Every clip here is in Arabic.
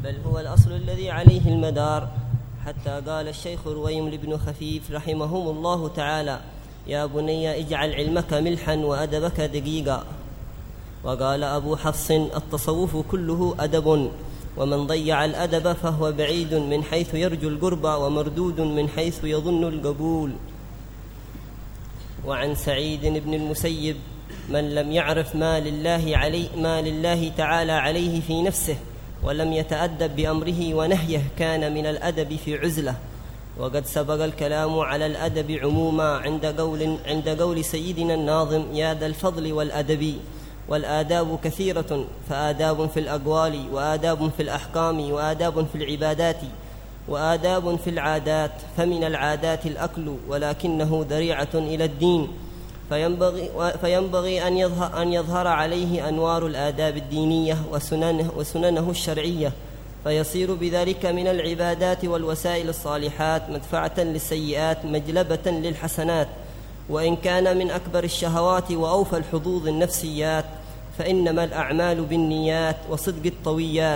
بل هو الأصل الذي عليه المدار. حتى قال الشيخ رويمل بن خفيف رحمهم الله تعالى: يا بني اجعل علمك ملحا وأدبك دقيقا. وقال أبو حفص: التصوف كله أدب، ومن ضيع الأدب فهو بعيد من حيث يرجو القرب ومردود من حيث يظن القبول. وعن سعيد بن المسيب: من لم يعرف ما لله تعالى عليه في نفسه ولم يتأدب بأمره ونهيه كان من الأدب في عزلة. وقد سبق الكلام على الأدب عموما عند قول سيدنا الناظم: يا ذا الفضل والأدب. والآداب كثيرة، فآداب في الأقوال، وآداب في الأحكام، وآداب في العبادات، وآداب في العادات. فمن العادات الأكل، ولكنه ذريعة إلى الدين، فينبغي أن يظهر عليه أنوار الآداب الدينية وسننه الشرعية، فيصير بذلك من العبادات والوسائل الصالحات مدفعة للسيئات مجلبة للحسنات. وإن كان من أكبر الشهوات وأوفى الحظوظ النفسيات، فإنما الأعمال بالنيات وصدق الطويات،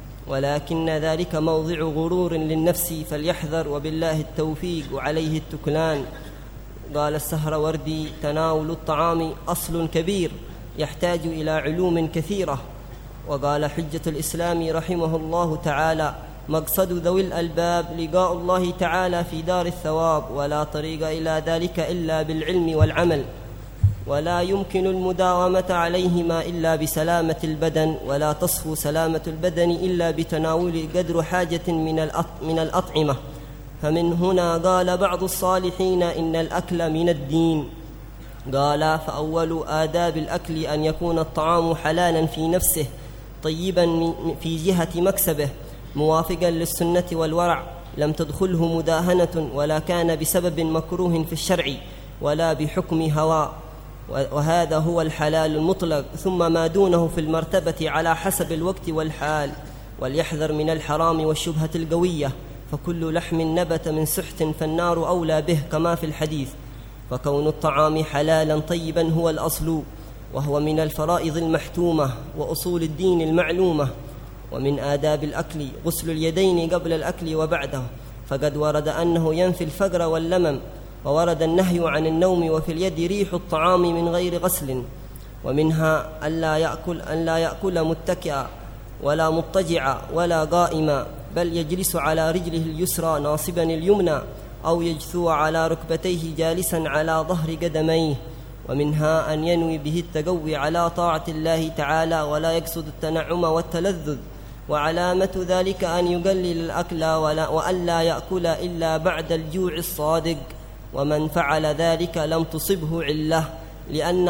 ولكن ذلك موضع غرور للنفس فليحذر، وبالله التوفيق وعليه التكلان. قال السهروردي: تناول الطعام أصل كبير يحتاج إلى علوم كثيرة. وقال حجة الإسلام رحمه الله تعالى: مقصد ذوي الألباب لقاء الله تعالى في دار الثواب، ولا طريق إلى ذلك إلا بالعلم والعمل، ولا يمكن المداومة عليهما إلا بسلامة البدن، ولا تصفو سلامة البدن إلا بتناول قدر حاجة من الأطعمة. فمن هنا قال بعض الصالحين: إن الأكل من الدين. قال: فأول آداب الأكل أن يكون الطعام حلالا في نفسه، طيبا في جهة مكسبه، موافقا للسنة والورع، لم تدخله مداهنة، ولا كان بسبب مكروه في الشرع ولا بحكم هوى، وهذا هو الحلال المطلق. ثم ما دونه في المرتبة على حسب الوقت والحال. وليحذر من الحرام والشبهة القوية، فكل لحم نبت من سحت فالنار أولى به، كما في الحديث. فكون الطعام حلالا طيبا هو الأصل، وهو من الفرائض المحتومة وأصول الدين المعلومة. ومن آداب الأكل غسل اليدين قبل الأكل وبعده، فقد ورد أنه ينفي الفقر واللمم، وورد النهي عن النوم وفي اليد ريح الطعام من غير غسل. ومنها أن لا يأكل متكئا ولا مضطجعا ولا قائما، بل يجلس على رجله اليسرى ناصبا اليمنى، أو يجثو على ركبتيه جالسا على ظهر قدميه. ومنها أن ينوي به التقوي على طاعة الله تعالى، ولا يقصد التنعم والتلذذ. وعلامة ذلك أن يقلل الأكل وأن لا يأكل إلا بعد الجوع الصادق. ومن فعل ذلك لم تصبه علة، لأن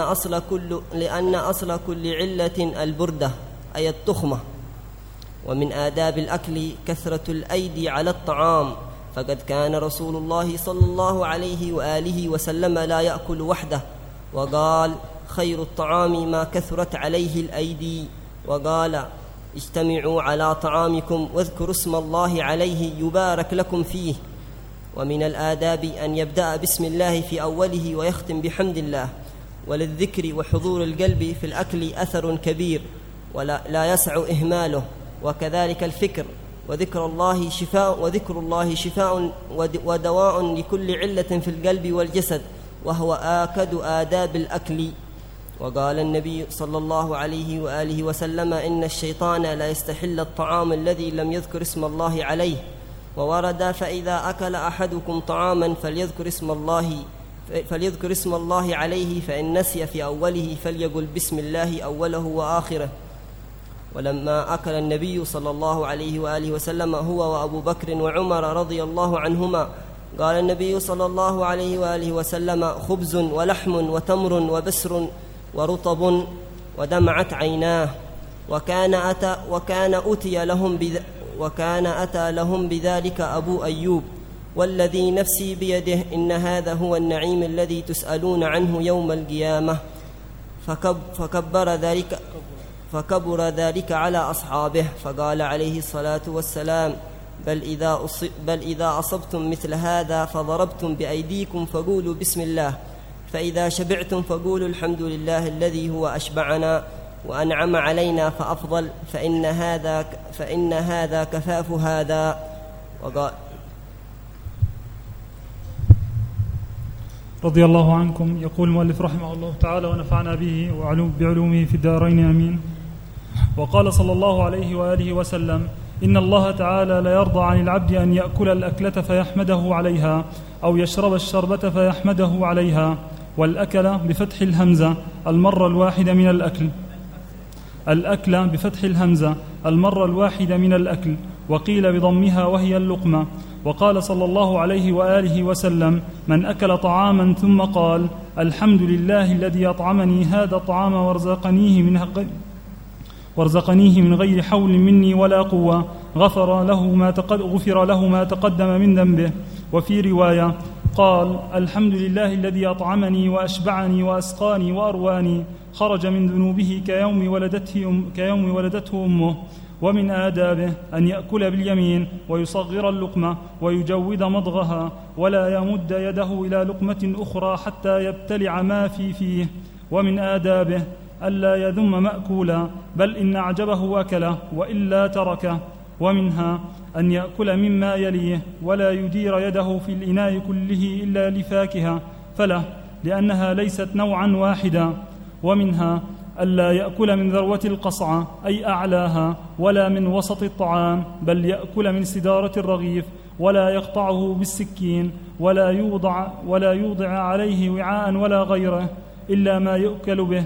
أصل كل علة البردة، أي التخمة. ومن آداب الأكل كثرة الأيدي على الطعام، فقد كان رسول الله صلى الله عليه وآله وسلم لا يأكل وحده، وقال: خير الطعام ما كثرت عليه الأيدي. وقال: اجتمعوا على طعامكم واذكروا اسم الله عليه يبارك لكم فيه. ومن الآداب أن يبدأ بسم الله في أوله ويختم بحمد الله. وللذكر وحضور القلب في الأكل أثر كبير ولا يسع إهماله، وكذلك الفكر. وذكر الله شفاء ودواء لكل علة في القلب والجسد، وهو آكد آداب الأكل. وقال النبي صلى الله عليه وآله وسلم: إن الشيطان لا يستحل الطعام الذي لم يذكر اسم الله عليه. وورد: فإذا أكل أحدكم طعاما فليذكر اسم الله عليه، فإن نسي في أوله فليقل بسم الله أوله وآخره. ولما أكل النبي صلى الله عليه وآله وسلم هو وأبو بكر وعمر رضي الله عنهما، قال النبي صلى الله عليه وآله وسلم: خبز ولحم وتمر وبسر ورطب، ودمعت عيناه. وكان أتى لهم بذلك أبو أيوب: والذي نفسي بيده إن هذا هو النعيم الذي تسألون عنه يوم القيامة. فكبر ذلك على أصحابه، فقال عليه الصلاة والسلام: بل إذا أصبتم مثل هذا فضربتم بأيديكم فقولوا بسم الله، فإذا شبعتم فقولوا الحمد لله الذي هو أشبعنا، وأنعم علينا فأفضل، فإن هذا كفاف هذا. رضي الله عنكم. يقول المؤلف رحمه الله تعالى ونفعنا به بعلومه في الدارين آمين. وقال صلى الله عليه وآله وسلم: إن الله تعالى لا يرضى عن العبد أن يأكل الأكلة فيحمده عليها، أو يشرب الشربة فيحمده عليها. والأكل بفتح الهمزة المرة الواحدة من الأكل، الأكل بفتح الهمزة المرة الواحدة من الأكل، وقيل بضمها وهي اللقمة. وقال صلى الله عليه وآله وسلم: من أكل طعاما ثم قال: الحمد لله الذي أطعمني هذا الطعام وارزقنيه من غير حول مني ولا قوة، غفر له ما تقدم من ذنبه. وفي رواية قال: الحمد لله الذي أطعمني وأشبعني وأسقاني وأرواني، خرج من ذنوبه كيوم ولدته أمه. ومن آدابه أن يأكل باليمين ويصغر اللقمة ويجود مضغها، ولا يمد يده إلى لقمة أخرى حتى يبتلع ما فيه. ومن آدابه ألا يذم مأكولا، بل إن أعجبه أكله وإلا تركه. ومنها أن يأكل مما يليه، ولا يدير يده في الإناء كله إلا لفاكهة فله، لأنها ليست نوعا واحدا. ومنها ألا يأكل من ذروة القصعة أي أعلاها، ولا من وسط الطعام، بل يأكل من سدارة الرغيف، ولا يقطعه بالسكين، ولا يوضع عليه وعاء ولا غيره إلا ما يؤكل به.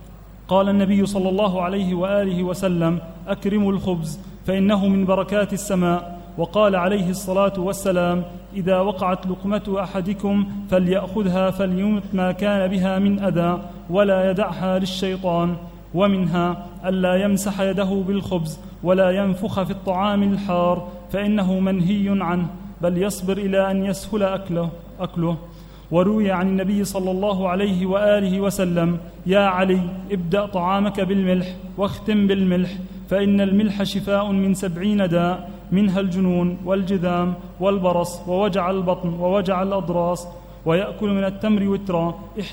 قال النبي صلى الله عليه وآله وسلم: أكرموا الخبز فإنه من بركات السماء. وقال عليه الصلاة والسلام: إذا وقعت لقمة أحدكم فليأخذها فليمت ما كان بها من أذى، ولا يدعها للشيطان. ومنها ألا يمسح يده بالخبز، ولا ينفخ في الطعام الحار، فإنه منهي عنه، بل يصبر إلى أن يسهل أكله. وروي عن النبي صلى الله عليه وآله وسلم: يا علي، ابدأ طعامك بالملح واختم بالملح، فإن الملح شفاء من 70 داء، منها الجنون والجذام والبرص ووجع البطن ووجع الأضراس. ويأكل من التمر وترا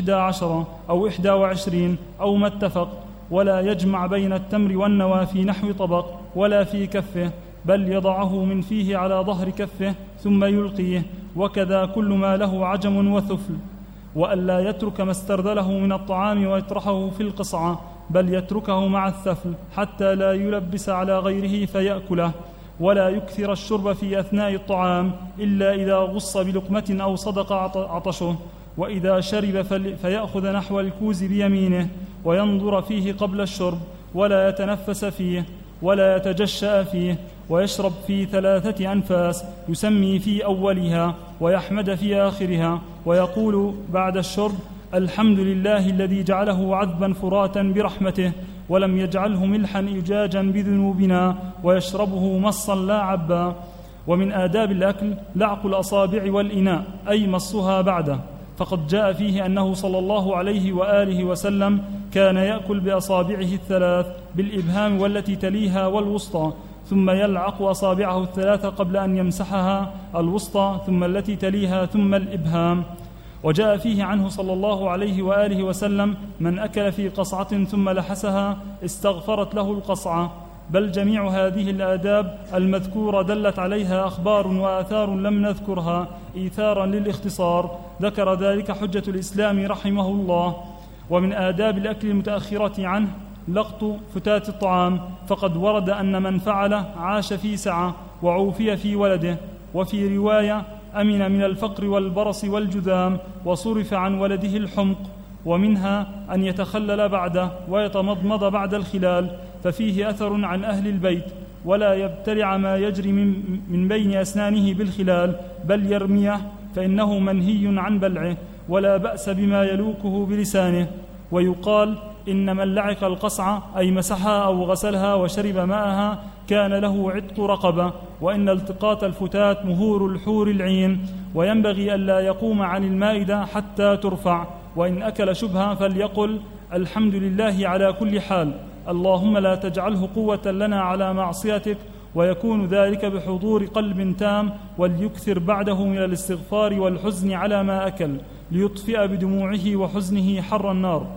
11 أو 21 أو ما اتفق، ولا يجمع بين التمر والنوى في نحو طبق ولا في كفه، بل يضعه من فيه على ظهر كفه ثم يلقيه، وكذا كل ما له عجم وثفل. وألا يترك ما استرذله من الطعام ويطرحه في القصعة، بل يتركه مع الثفل حتى لا يلبس على غيره فيأكله. ولا يكثر الشرب في أثناء الطعام إلا إذا غص بلقمة أو صدق عطشه. وإذا شرب فيأخذ نحو الكوز بيمينه وينظر فيه قبل الشرب، ولا يتنفس فيه ولا يتجشأ فيه، ويشرب في 3 أنفاس، يسمي في أولها ويحمد في آخرها، ويقول بعد الشرب: الحمد لله الذي جعله عذبا فراتا برحمته، ولم يجعله ملحا إجاجا بذنوبنا، ويشربه مصا لا عبا. ومن آداب الأكل لعق الأصابع والإناء، أي مصها بعده، فقد جاء فيه أنه صلى الله عليه وآله وسلم كان يأكل بأصابعه 3 بالإبهام والتي تليها والوسطى، ثم يلعق أصابعه 3 قبل أن يمسحها، الوسطى ثم التي تليها ثم الإبهام. وجاء فيه عنه صلى الله عليه وآله وسلم: من أكل في قصعة ثم لحسها استغفرت له القصعة. بل جميع هذه الآداب المذكورة دلت عليها أخبار وآثار لم نذكرها إيثارا للاختصار، ذكر ذلك حجة الإسلام رحمه الله. ومن آداب الأكل المتأخرة عنه لقط فتات الطعام، فقد ورد أن من فعل عاش في سعة وعوفي في ولده. وفي رواية: أمن من الفقر والبرص والجذام، وصرف عن ولده الحمق. ومنها أن يتخلل بعده ويتمضمض بعد الخلال، ففيه أثر عن أهل البيت: ولا يبتلع ما يجري من بين أسنانه بالخلال، بل يرميه، فإنه منهي عن بلعه، ولا بأس بما يلوكه بلسانه. ويقال: إن من لعق القصعة أي مسحها أو غسلها وشرب ماءها كان له عتق رقبة. وإن التقاط الفتات مهور الحور العين، وينبغي ألا يقوم عن المائدة حتى ترفع. وإن أكل شبها فليقل: الحمد لله على كل حال، اللهم لا تجعله قوة لنا على معصيتك، ويكون ذلك بحضور قلب تام، وليكثر بعده من الاستغفار والحزن على ما أكل، ليطفئ بدموعه وحزنه حر النار.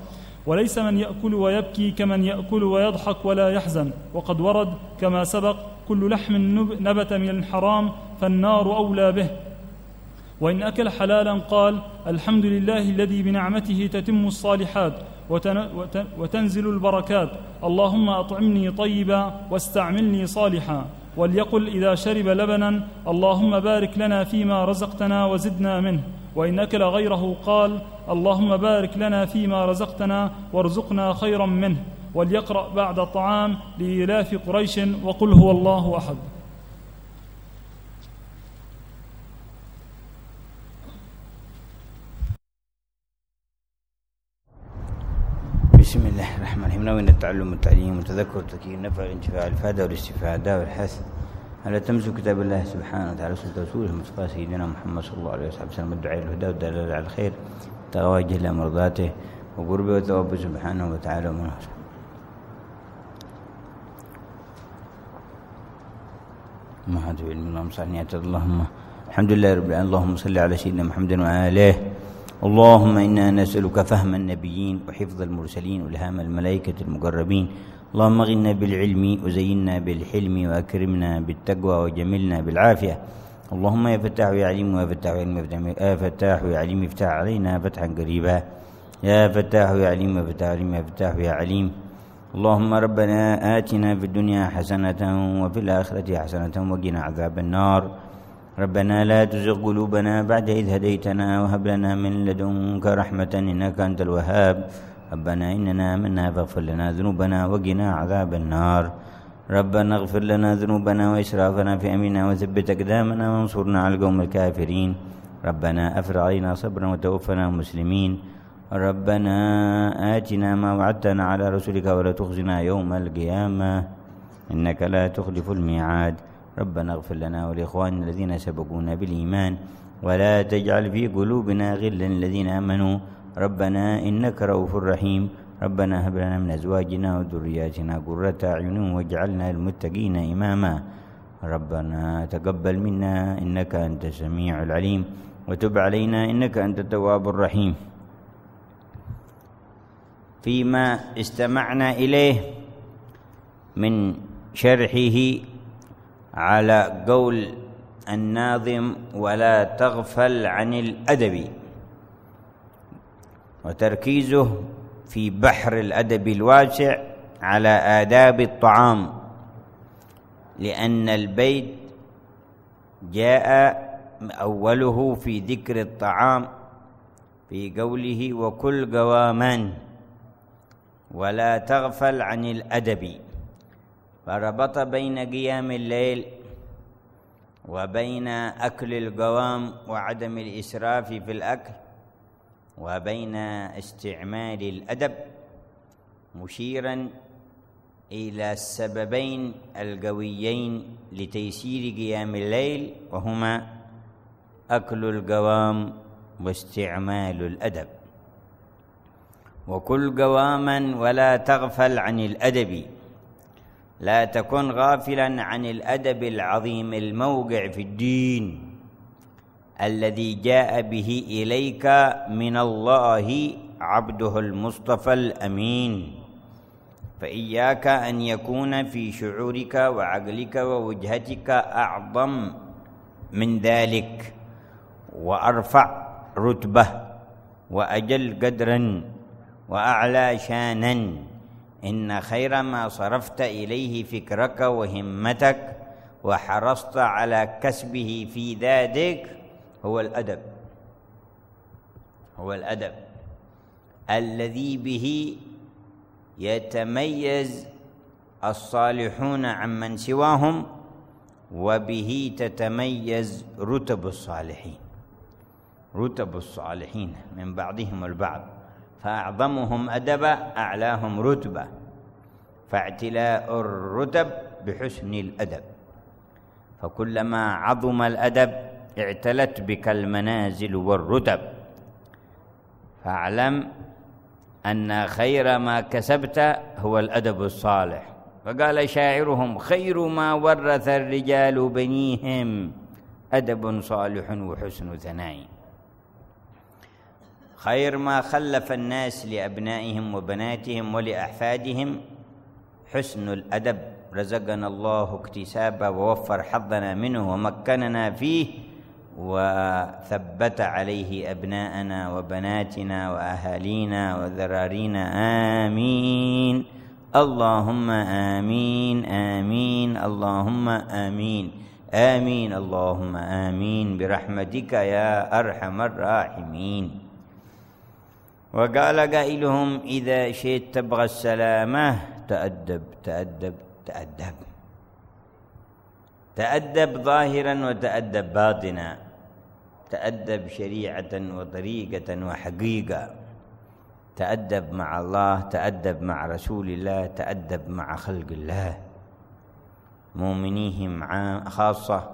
وليس من يأكل ويبكي كمن يأكل ويضحك ولا يحزن. وقد ورد كما سبق: كل لحم نبت من الحرام فالنار أولى به. وإن أكل حلالا قال: الحمد لله الذي بنعمته تتم الصالحات وتنزل البركات، اللهم أطعمني طيبا واستعملني صالحا. وليقل إذا شرب لبنا: اللهم بارك لنا فيما رزقتنا وزدنا منه. وإن أكل غيره قال: اللهم بارك لنا فيما رزقتنا وارزقنا خيرا منه. وليقرأ بعد الطعام لإيلاف قريش: وقل هو الله أحد. بسم الله الرحمن الرحيم. نوين التعلم والتعليم والتذكر والتذكير، النفع والانتفاع، الفائدة والاستفادة والحث على تمسك كتاب الله سبحانه وتعالى وسنة رسوله المصطفى سيدنا محمد صلى الله عليه وسلم، الدعاء الهدى والدلالة على الخير، التوجه إلى مرضاته وقربه وثوابه سبحانه وتعالى ومنه. ما هذا علم اللهم صل اللهم الحمد لله رب العالمين. اللهم صل على سيدنا محمد وآله. اللهم إنا نسألك فهم النبيين وحفظ المرسلين والهام الملائكة المقربين. اللهم اغنا بالعلم وزينا بالحلم وأكرمنا بالتقوى وجملنا بالعافية. اللهم يا فتاح يا عليم يا فتاح يا فتاح يا عليم افتح علينا فتحا قريبا. يا فتاح يا عليم يا فتاح عليم يا فتاح يا عليم. اللهم ربنا آتنا في الدنيا حسنة وفي الآخرة حسنة وقنا عذاب النار. ربنا لا تزغ قلوبنا بعد إذ هديتنا وهب لنا من لدنك رحمة إنك أنت الوهاب. ربنا إننا آمنا فاغفر لنا ذنوبنا وقنا عذاب النار. ربنا اغفر لنا ذنوبنا وإسرافنا في أمرنا وثبت أقدامنا وانصرنا على القوم الكافرين. ربنا أفرغ علينا صبرا وتوفنا مسلمين. ربنا آتنا ما وعدتنا على رسلك ولا تخزنا يوم القيامة إنك لا تخلف الميعاد. ربنا اغفر لنا ولإخواننا الذين سبقونا بالإيمان ولا تجعل في قلوبنا غلا للذين آمنوا ربنا إنك رؤوف رحيم. ربنا هب لنا من أزواجنا وذرياتنا قرة أعين واجعلنا للمتقين إماما. ربنا تقبل منا إنك أنت السميع العليم وتب علينا إنك أنت التواب الرحيم. فيما استمعنا إليه من شرحه على قول الناظم: ولا تغفل عن الأدب، وتركيزه في بحر الأدب الواسع على آداب الطعام، لأن البيت جاء أوله في ذكر الطعام في قوله: وكل قواما ولا تغفل عن الأدب، فربط بين قيام الليل وبين أكل القوام وعدم الإسراف في الأكل وبين استعمال الأدب، مشيرا إلى السببين القويين لتيسير قيام الليل، وهما أكل القوام واستعمال الأدب. وكل قواما ولا تغفل عن الأدب، لا تكن غافلا عن الأدب العظيم الموقع في الدين الذي جاء به إليك من الله عبده المصطفى الأمين. فإياك أن يكون في شعورك وعقلك ووجهتك أعظم من ذلك وأرفع رتبة وأجل قدرا وأعلى شانا. إن خير ما صرفت إليه فكرك وهمتك وحرصت على كسبه في ذاتك هو الأدب، هو الأدب الذي به يتميز الصالحون عمن سواهم، وبه تتميز رتب الصالحين، رتب الصالحين من بعضهم البعض، فأعظمهم أدبا أعلاهم رتبة، فاعتلاء الرتب بحسن الأدب، فكلما عظم الأدب اعتلت بك المنازل والرتب. فاعلم أن خير ما كسبت هو الأدب الصالح. فقال شاعرهم: خير ما ورث الرجال بنيهم أدب صالح وحسن ثناء. خير ما خلف الناس لأبنائهم وبناتهم ولأحفادهم حسن الأدب، رزقنا الله اكتسابه ووفر حظنا منه ومكننا فيه وثبت عليه أبناءنا وبناتنا وأهالينا وذرارينا، آمين اللهم آمين آمين اللهم آمين آمين اللهم آمين برحمتك يا أرحم الراحمين. وقال قائلهم إذا شئت تبغى السلامة تأدب تأدب تأدب، تأدب ظاهرا وتأدب باطنا، تأدب شريعة وطريقة وحقيقة، تأدب مع الله، تأدب مع رسول الله، تأدب مع خلق الله مؤمنيهم خاصة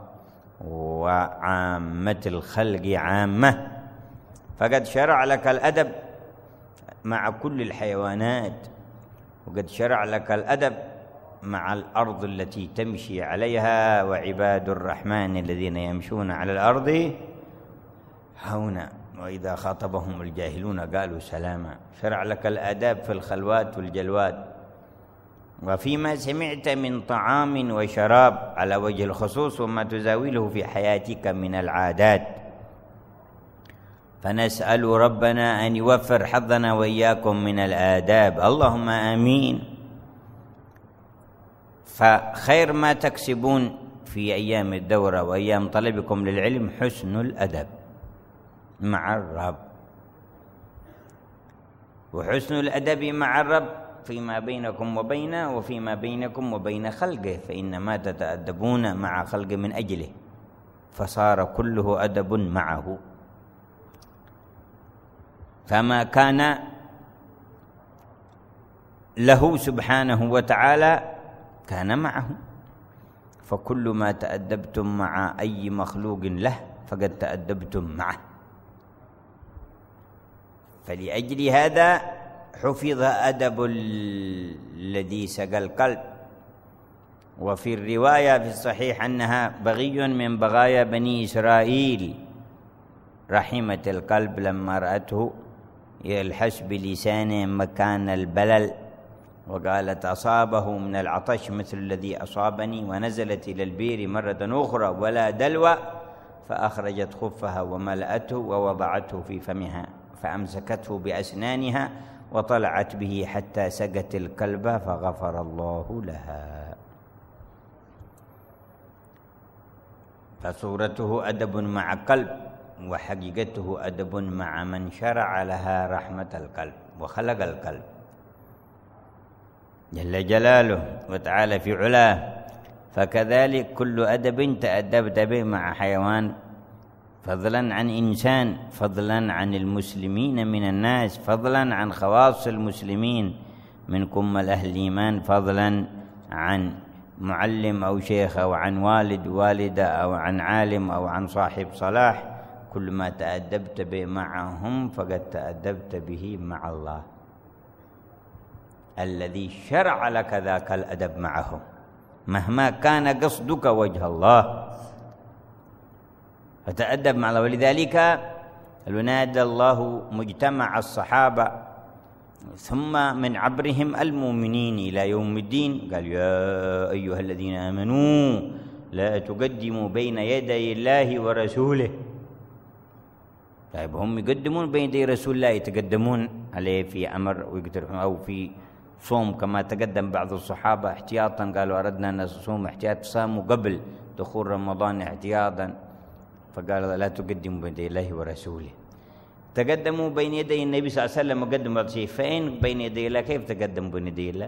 وعامة الخلق عامة. فقد شرع لك الأدب مع كل الحيوانات، وقد شرع لك الأدب مع الأرض التي تمشي عليها، وعباد الرحمن الذين يمشون على الأرض هونا وإذا خاطبهم الجاهلون قالوا سلاما. شرع لك الآداب في الخلوات والجلوات، وفيما سمعت من طعام وشراب على وجه الخصوص، وما تزاوله في حياتك من العادات. فنسأل ربنا أن يوفر حظنا وإياكم من الآداب، اللهم آمين. فخير ما تكسبون في أيام الدورة وأيام طلبكم للعلم حسن الأدب مع الرب، وحسن الأدب مع الرب فيما بينكم وبينه وفيما بينكم وبين خلقه، فإنما تتأدبون مع خلق من أجله، فصار كله أدب معه. فما كان له سبحانه وتعالى كان معه، فكل ما تأدبتم مع أي مخلوق له فقد تأدبتم معه. فلأجل هذا حفظ أدب الذي سقى القلب. وفي الرواية في الصحيح أنها بغي من بغايا بني إسرائيل، رحمة القلب لما رأته يلحس بلسانه مكان البلل، وقالت أصابه من العطش مثل الذي أصابني، ونزلت إلى البير مرة أخرى ولا دلوى، فأخرجت خفها وملأته ووضعته في فمها، فأمسكته بأسنانها وطلعت به حتى سقت الكلب فغفر الله لها. فصورته أدب مع قلب، وحقيقته أدب مع من شرع لها رحمة القلب وخلق القلب جل جلاله وتعالى في علاه. فكذلك كل أدب تأدبت به مع حيوان، فضلا عن إنسان، فضلا عن المسلمين من الناس، فضلا عن خواص المسلمين من كمل أهل الإيمان، فضلا عن معلم أو شيخ أو عن والد والدة أو عن عالم أو عن صاحب صلاح. كل ما تأدبت به معهم فقد تأدبت به مع الله الذي شرع لك ذاك الأدب معهم، مهما كان قصدك وجه الله فتأدب مع الله. ولذلك نادى الله مجتمع الصحابة ثم من عبرهم المؤمنين إلى يوم الدين، قال يا أيها الذين آمنوا لا تقدموا بين يدي الله ورسوله. طيب هم يقدمون بين يدي رسول الله، يتقدمون عليه في أمر ويقترحون أو في صوم كما تقدم بعض الصحابة احتياطا، قالوا أردنا أن نصوم احتياط، صاموا قبل دخول رمضان احتياطا، فقال لا تقدموا بين يدي الله ورسوله. تقدموا بين يدي النبي صلى الله عليه وسلم وقدموا بعض شيء، فإن بين يدي الله كيف تقدموا بين يدي الله؟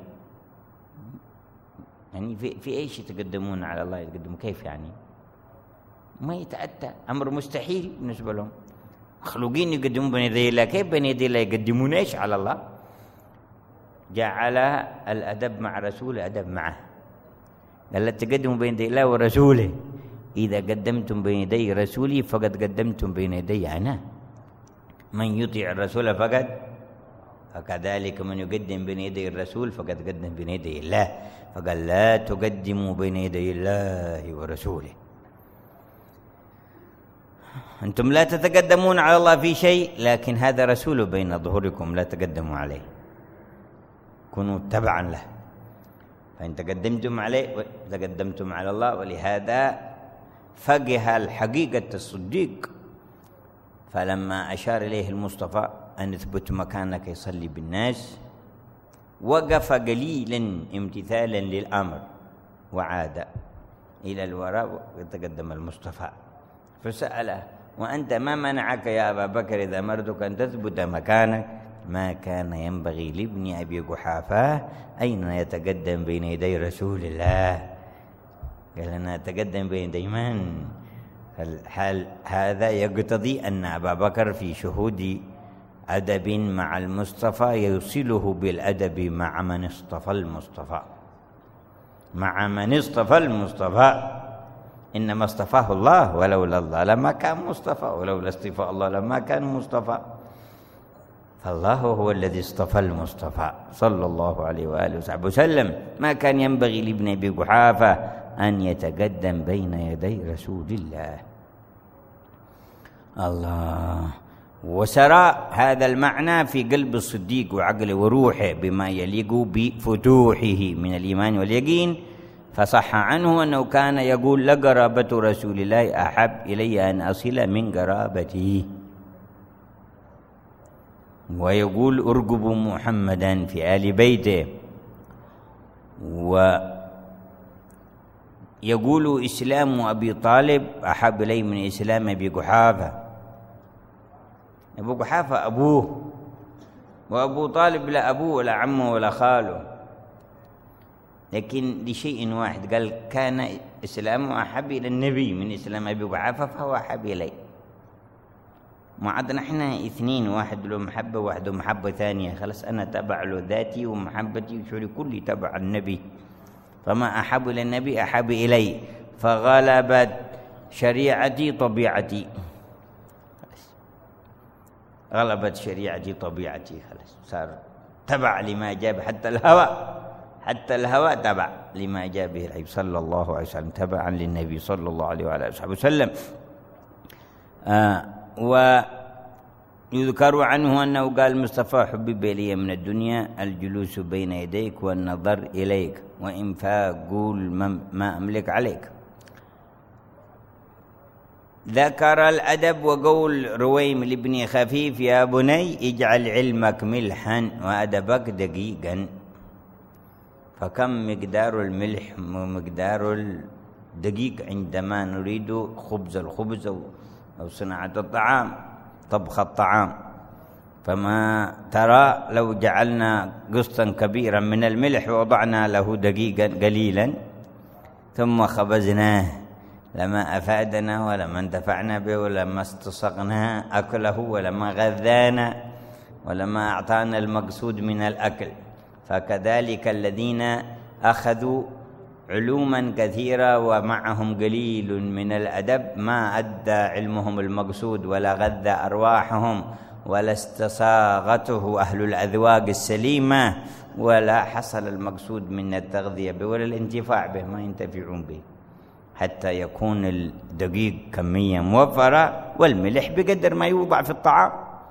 يعني في ايش يتقدمون على الله؟ يتقدموا كيف يعني؟ ما يتأتى، أمر مستحيل بالنسبة لهم. مخلوقين يقدمون بين يدي الله، كيف بين يدي الله يقدمون ايش على الله؟ جعل الأدب مع رسوله أدب معه، قال لا تقدموا بين يدي الله ورسوله، إذا قدمتم بين يدي رسولي فقد قدمتم بين يدي أنا، من يطيع الرسول فقد، فكذلك من يقدم بين يدي الرسول فقد قدم بين يدي الله. فقال لا تقدموا بين يدي الله ورسوله. أنتم لا تتقدمون على الله في شيء، لكن هذا رسول بين ظهوركم لا تقدموا عليه، كونوا تبعا له، فإن تقدمتم عليه تقدمتم على الله. ولهذا فقه الحقيقة الصديق، فلما أشار إليه المصطفى أن اثبت مكانك يصلي بالناس وقف قليلا امتثالا للأمر وعاد إلى الوراء وتقدم المصطفى فسأله: وأنت ما منعك يا أبا بكر إذا أمرتك أن تثبت مكانك؟ ما كان ينبغي لابن أبي قحافة أين يتقدم بين يدي رسول الله. قال: أنا أتقدم بين يدي من؟ الحال هذا يقتضي أن أبا بكر في شهود أدب مع المصطفى يوصله بالأدب مع من اصطفى المصطفى، مع من اصطفى المصطفى. إنما اصطفاه الله، ولولا الله لما كان مصطفى، ولولا اصطفاء الله لما كان مصطفى. فالله هو الذي اصطفى المصطفى صلى الله عليه وآله وصحبه وسلم. ما كان ينبغي لابن أبي قحافة أن يتقدم بين يدي رسول الله. الله. وسرى هذا المعنى في قلب الصديق وعقله وروحه بما يليق بفتوحه من الإيمان واليقين، فصح عنه أنه كان يقول: لقرابة رسول الله أحب إلي أن أصل من قرابته، ويقول: أرقبوا محمدا في آل بيته، ويقول: إسلام أبي طالب أحب إلي من إسلام أبي قحافة. أبو قحافة أبوه، وأبو طالب لا أبوه ولا عمه ولا خاله، لكن لشيء واحد قال: كان إسلامه أحب إلى النبي من إسلام أبي قحافة فهو أحب إلي. ما عندنا إحنا اثنين، واحد له محبة وواحد له محبة ثانية، خلاص أنا تبع له ذاتي ومحبتي وشعوري كلي تبع النبي، فما أحب إلى النبي أحب إلي، فغلبت شريعتي طبيعتي، غلبت شريعتي طبيعتي، خلاص صار تبع لما جاب. حتى الهوى تبع لما جاء به الحبيب صلى الله عليه وسلم، تبعا للنبي صلى الله عليه وعلى اله وسلم. ويذكر عنه أنه قال: مصطفى حبب إلي من الدنيا الجلوس بين يديك والنظر إليك وإنفاق ما أملك عليك. ذكر الأدب وقول رويم لابن خفيف: يا بني اجعل علمك ملحا وأدبك دقيقا. فكم مقدار الملح ومقدار الدقيق عندما نريد الخبز أو صناعة الطعام، طبخ الطعام. فما ترى لو جعلنا قسطا كبيرا من الملح ووضعنا له دقيقا قليلا ثم خبزناه لما أفادنا ولما انتفعنا به ولما استصغنا أكله ولما غذانا ولما أعطانا المقصود من الأكل. فكذلك الذين أخذوا علوما كثيرة ومعهم قليل من الأدب ما أدى علمهم المقصود ولا غذى أرواحهم ولا استصاغته أهل الأذواق السليمة ولا حصل المقصود من التغذية به ولا الانتفاع به، ما ينتفعون به، حتى يكون الدقيق كمية موفرة والملح بقدر ما يوضع في الطعام.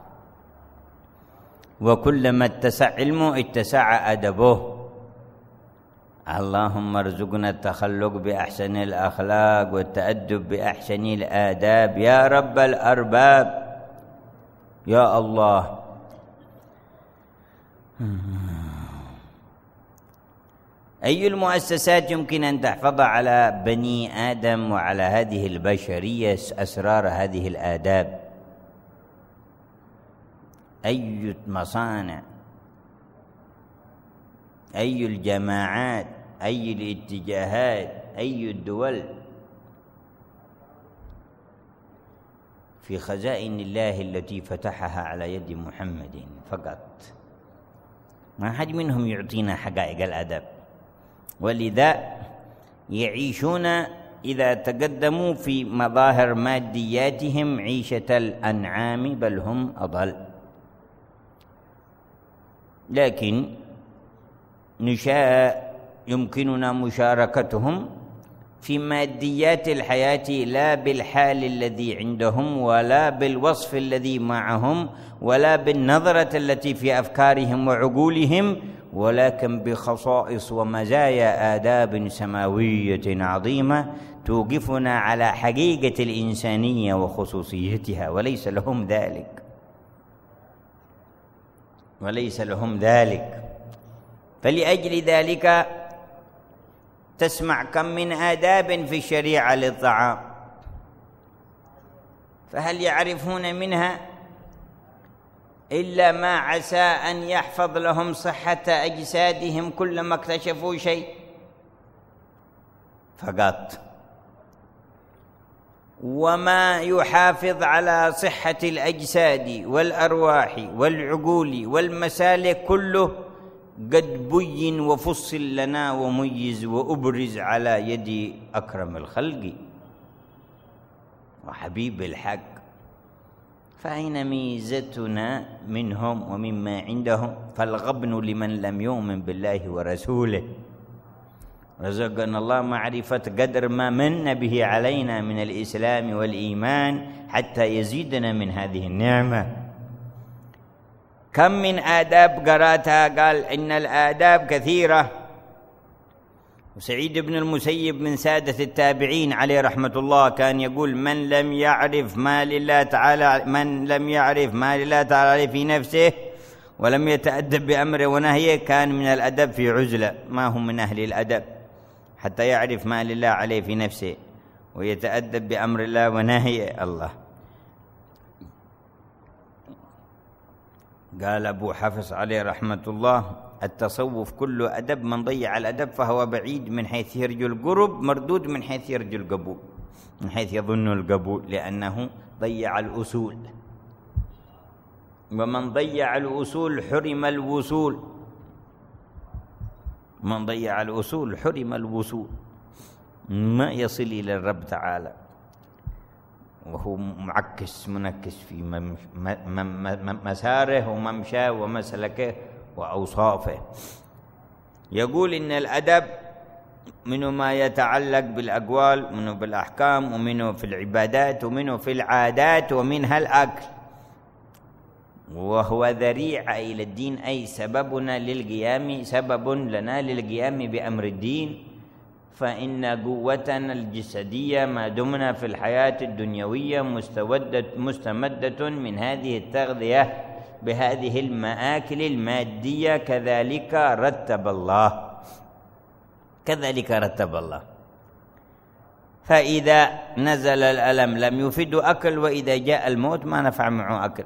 وكلما اتسع علمه اتسع أدبه. اللهم ارزقنا التخلق بأحسن الأخلاق والتأدب بأحسن الآداب يا رب الأرباب يا الله. أي المؤسسات يمكن أن تحفظ على بني آدم وعلى هذه البشرية أسرار هذه الآداب؟ أي مصانع، أي الجماعات، أي الاتجاهات، أي الدول؟ في خزائن الله التي فتحها على يد محمد فقط، ما حد منهم يعطينا حقائق الأدب. ولذا يعيشون إذا تقدموا في مظاهر مادياتهم عيشة الأنعام بل هم أضل. لكن نشاء يمكننا مشاركتهم في ماديات الحياة، لا بالحال الذي عندهم ولا بالوصف الذي معهم ولا بالنظرة التي في أفكارهم وعقولهم، ولكن بخصائص ومزايا آداب سماوية عظيمة توقفنا على حقيقة الإنسانية وخصوصيتها، وليس لهم ذلك. فلأجل ذلك تسمع كم من آداب في الشريعة للطعام، فهل يعرفون منها إلا ما عسى أن يحفظ لهم صحة أجسادهم كلما اكتشفوا شيء فقط، وما يحافظ على صحة الأجساد والأرواح والعقول والمسالك كله قد بين وفصل لنا وميز وأبرز على يد أكرم الخلق وحبيب الحق. فأين ميزتنا منهم ومما عندهم؟ فالغبن لمن لم يؤمن بالله ورسوله. رزقنا الله معرفة قدر ما من به علينا من الإسلام والإيمان حتى يزيدنا من هذه النعمة. كم من آداب قرأتها، قال إن الآداب كثيرة. وسعيد بن المسيب من سادة التابعين عليه رحمة الله كان يقول من لم يعرف ما لله تعالى في نفسه ولم يتأدب بأمره ونهيه كان من الأدب في عزلة، ما هم من أهل الأدب حتى يعرف ما لله عليه في نفسه ويتأدب بأمر الله ونهيه. الله قال أبو حفص عليه رحمة الله التصوف كله أدب، من ضيع الأدب فهو بعيد من حيث يرجو القرب، مردود من حيث يرجو القبول، من حيث يظن القبول، لأنه ضيع الأصول، ومن ضيع الأصول حرم الوصول، من ضيع الأصول حرم الوصول، ما يصل إلى الرب تعالى وهو منكس في مساره وممشاه ومسلكه وأوصافه. يقول إن الأدب منه ما يتعلق بالأقوال، ومنه بالأحكام، ومنه في العبادات، ومنه في العادات، ومنها الأكل، وهو ذريعة إلى الدين، أي سبب لنا للقيام بأمر الدين. فإن قوتنا الجسدية ما دمنا في الحياة الدنيوية مستمدة من هذه التغذية بهذه المآكل المادية، كذلك رتب الله. فإذا نزل الألم لم يفد أكل، وإذا جاء الموت ما نفع معه أكل.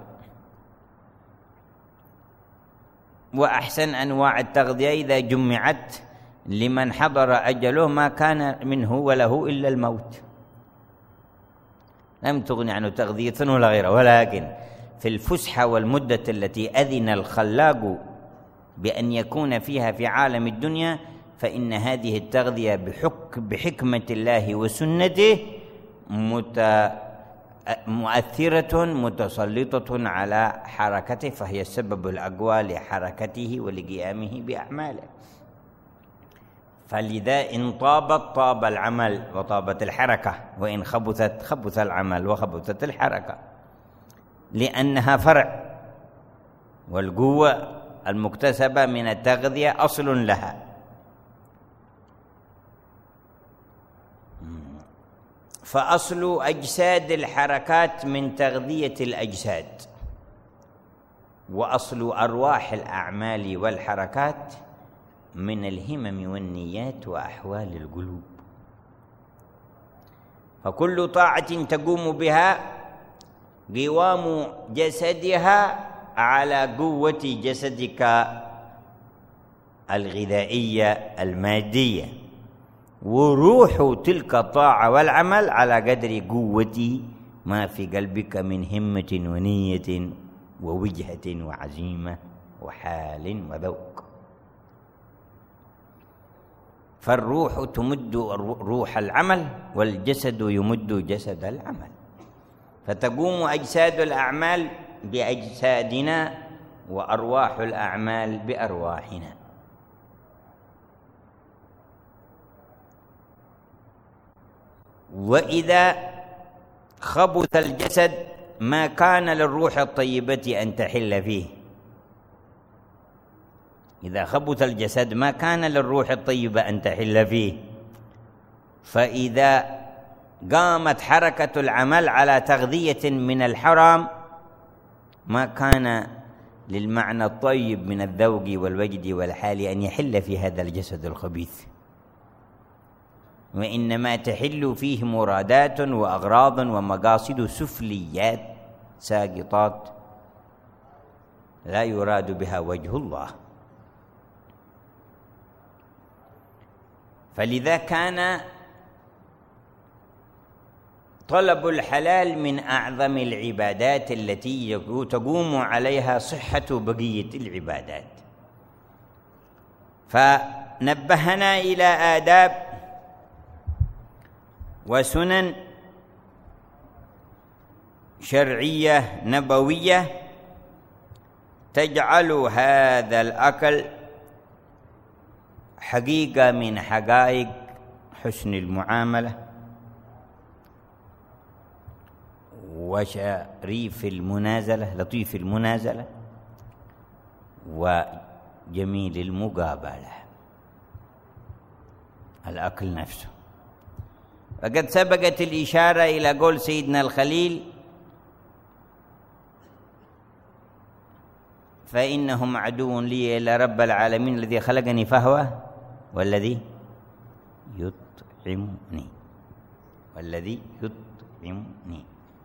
وأحسن أنواع التغذية إذا جمعت لمن حضر أجله ما كان منه وله إلا الموت، لم تغني عنه تغذية ولا غيره. ولكن في الفسحة والمدة التي أذن الخلاق بأن يكون فيها في عالم الدنيا، فإن هذه التغذية بحكمة الله وسنته مؤثرة متسلطة على حركته، فهي سبب الأقوى لحركته ولقيامه بأعماله. فلذا إن طابت طاب العمل وطابت الحركة، وإن خبثت خبث العمل وخبثت الحركة، لأنها فرع، والقوة المكتسبة من التغذية أصل لها. فأصل أجساد الحركات من تغذية الأجساد، وأصل أرواح الأعمال والحركات من الهمم والنيات وأحوال القلوب. فكل طاعة تقوم بها قوام جسدها على قوة جسدك الغذائية المادية، وروح تلك الطاعة والعمل على قدر قوة ما في قلبك من همة ونية ووجهة وعزيمة وحال وذوق. فالروح تمد روح العمل، والجسد يمد جسد العمل، فتقوم أجساد الأعمال بأجسادنا وأرواح الأعمال بأرواحنا. وإذا خبث الجسد ما كان للروح الطيبة أن تحل فيه. إذا خبث الجسد ما كان للروح الطيبة أن تحل فيه. فإذا قامت حركة العمل على تغذية من الحرام ما كان للمعنى الطيب من الذوق والوجد والحال أن يحل في هذا الجسد الخبيث، وإنما تحل فيه مرادات وأغراض ومقاصد سفليات ساقطات لا يراد بها وجه الله. فلذا كان طلب الحلال من أعظم العبادات التي تقوم عليها صحة بقية العبادات. فنبهنا إلى آداب وسنن شرعية نبوية تجعل هذا الأكل حقيقة من حقائق حسن المعاملة وشريف المنازلة، لطيف المنازلة، وجميل المقابلة. الأكل نفسه. وقد سبقت الإشارة إلى قول سيدنا الخليل: فإنهم عدو لي إلا رب العالمين الذي خلقني فهو والذي يطعمني والذي يطعمني.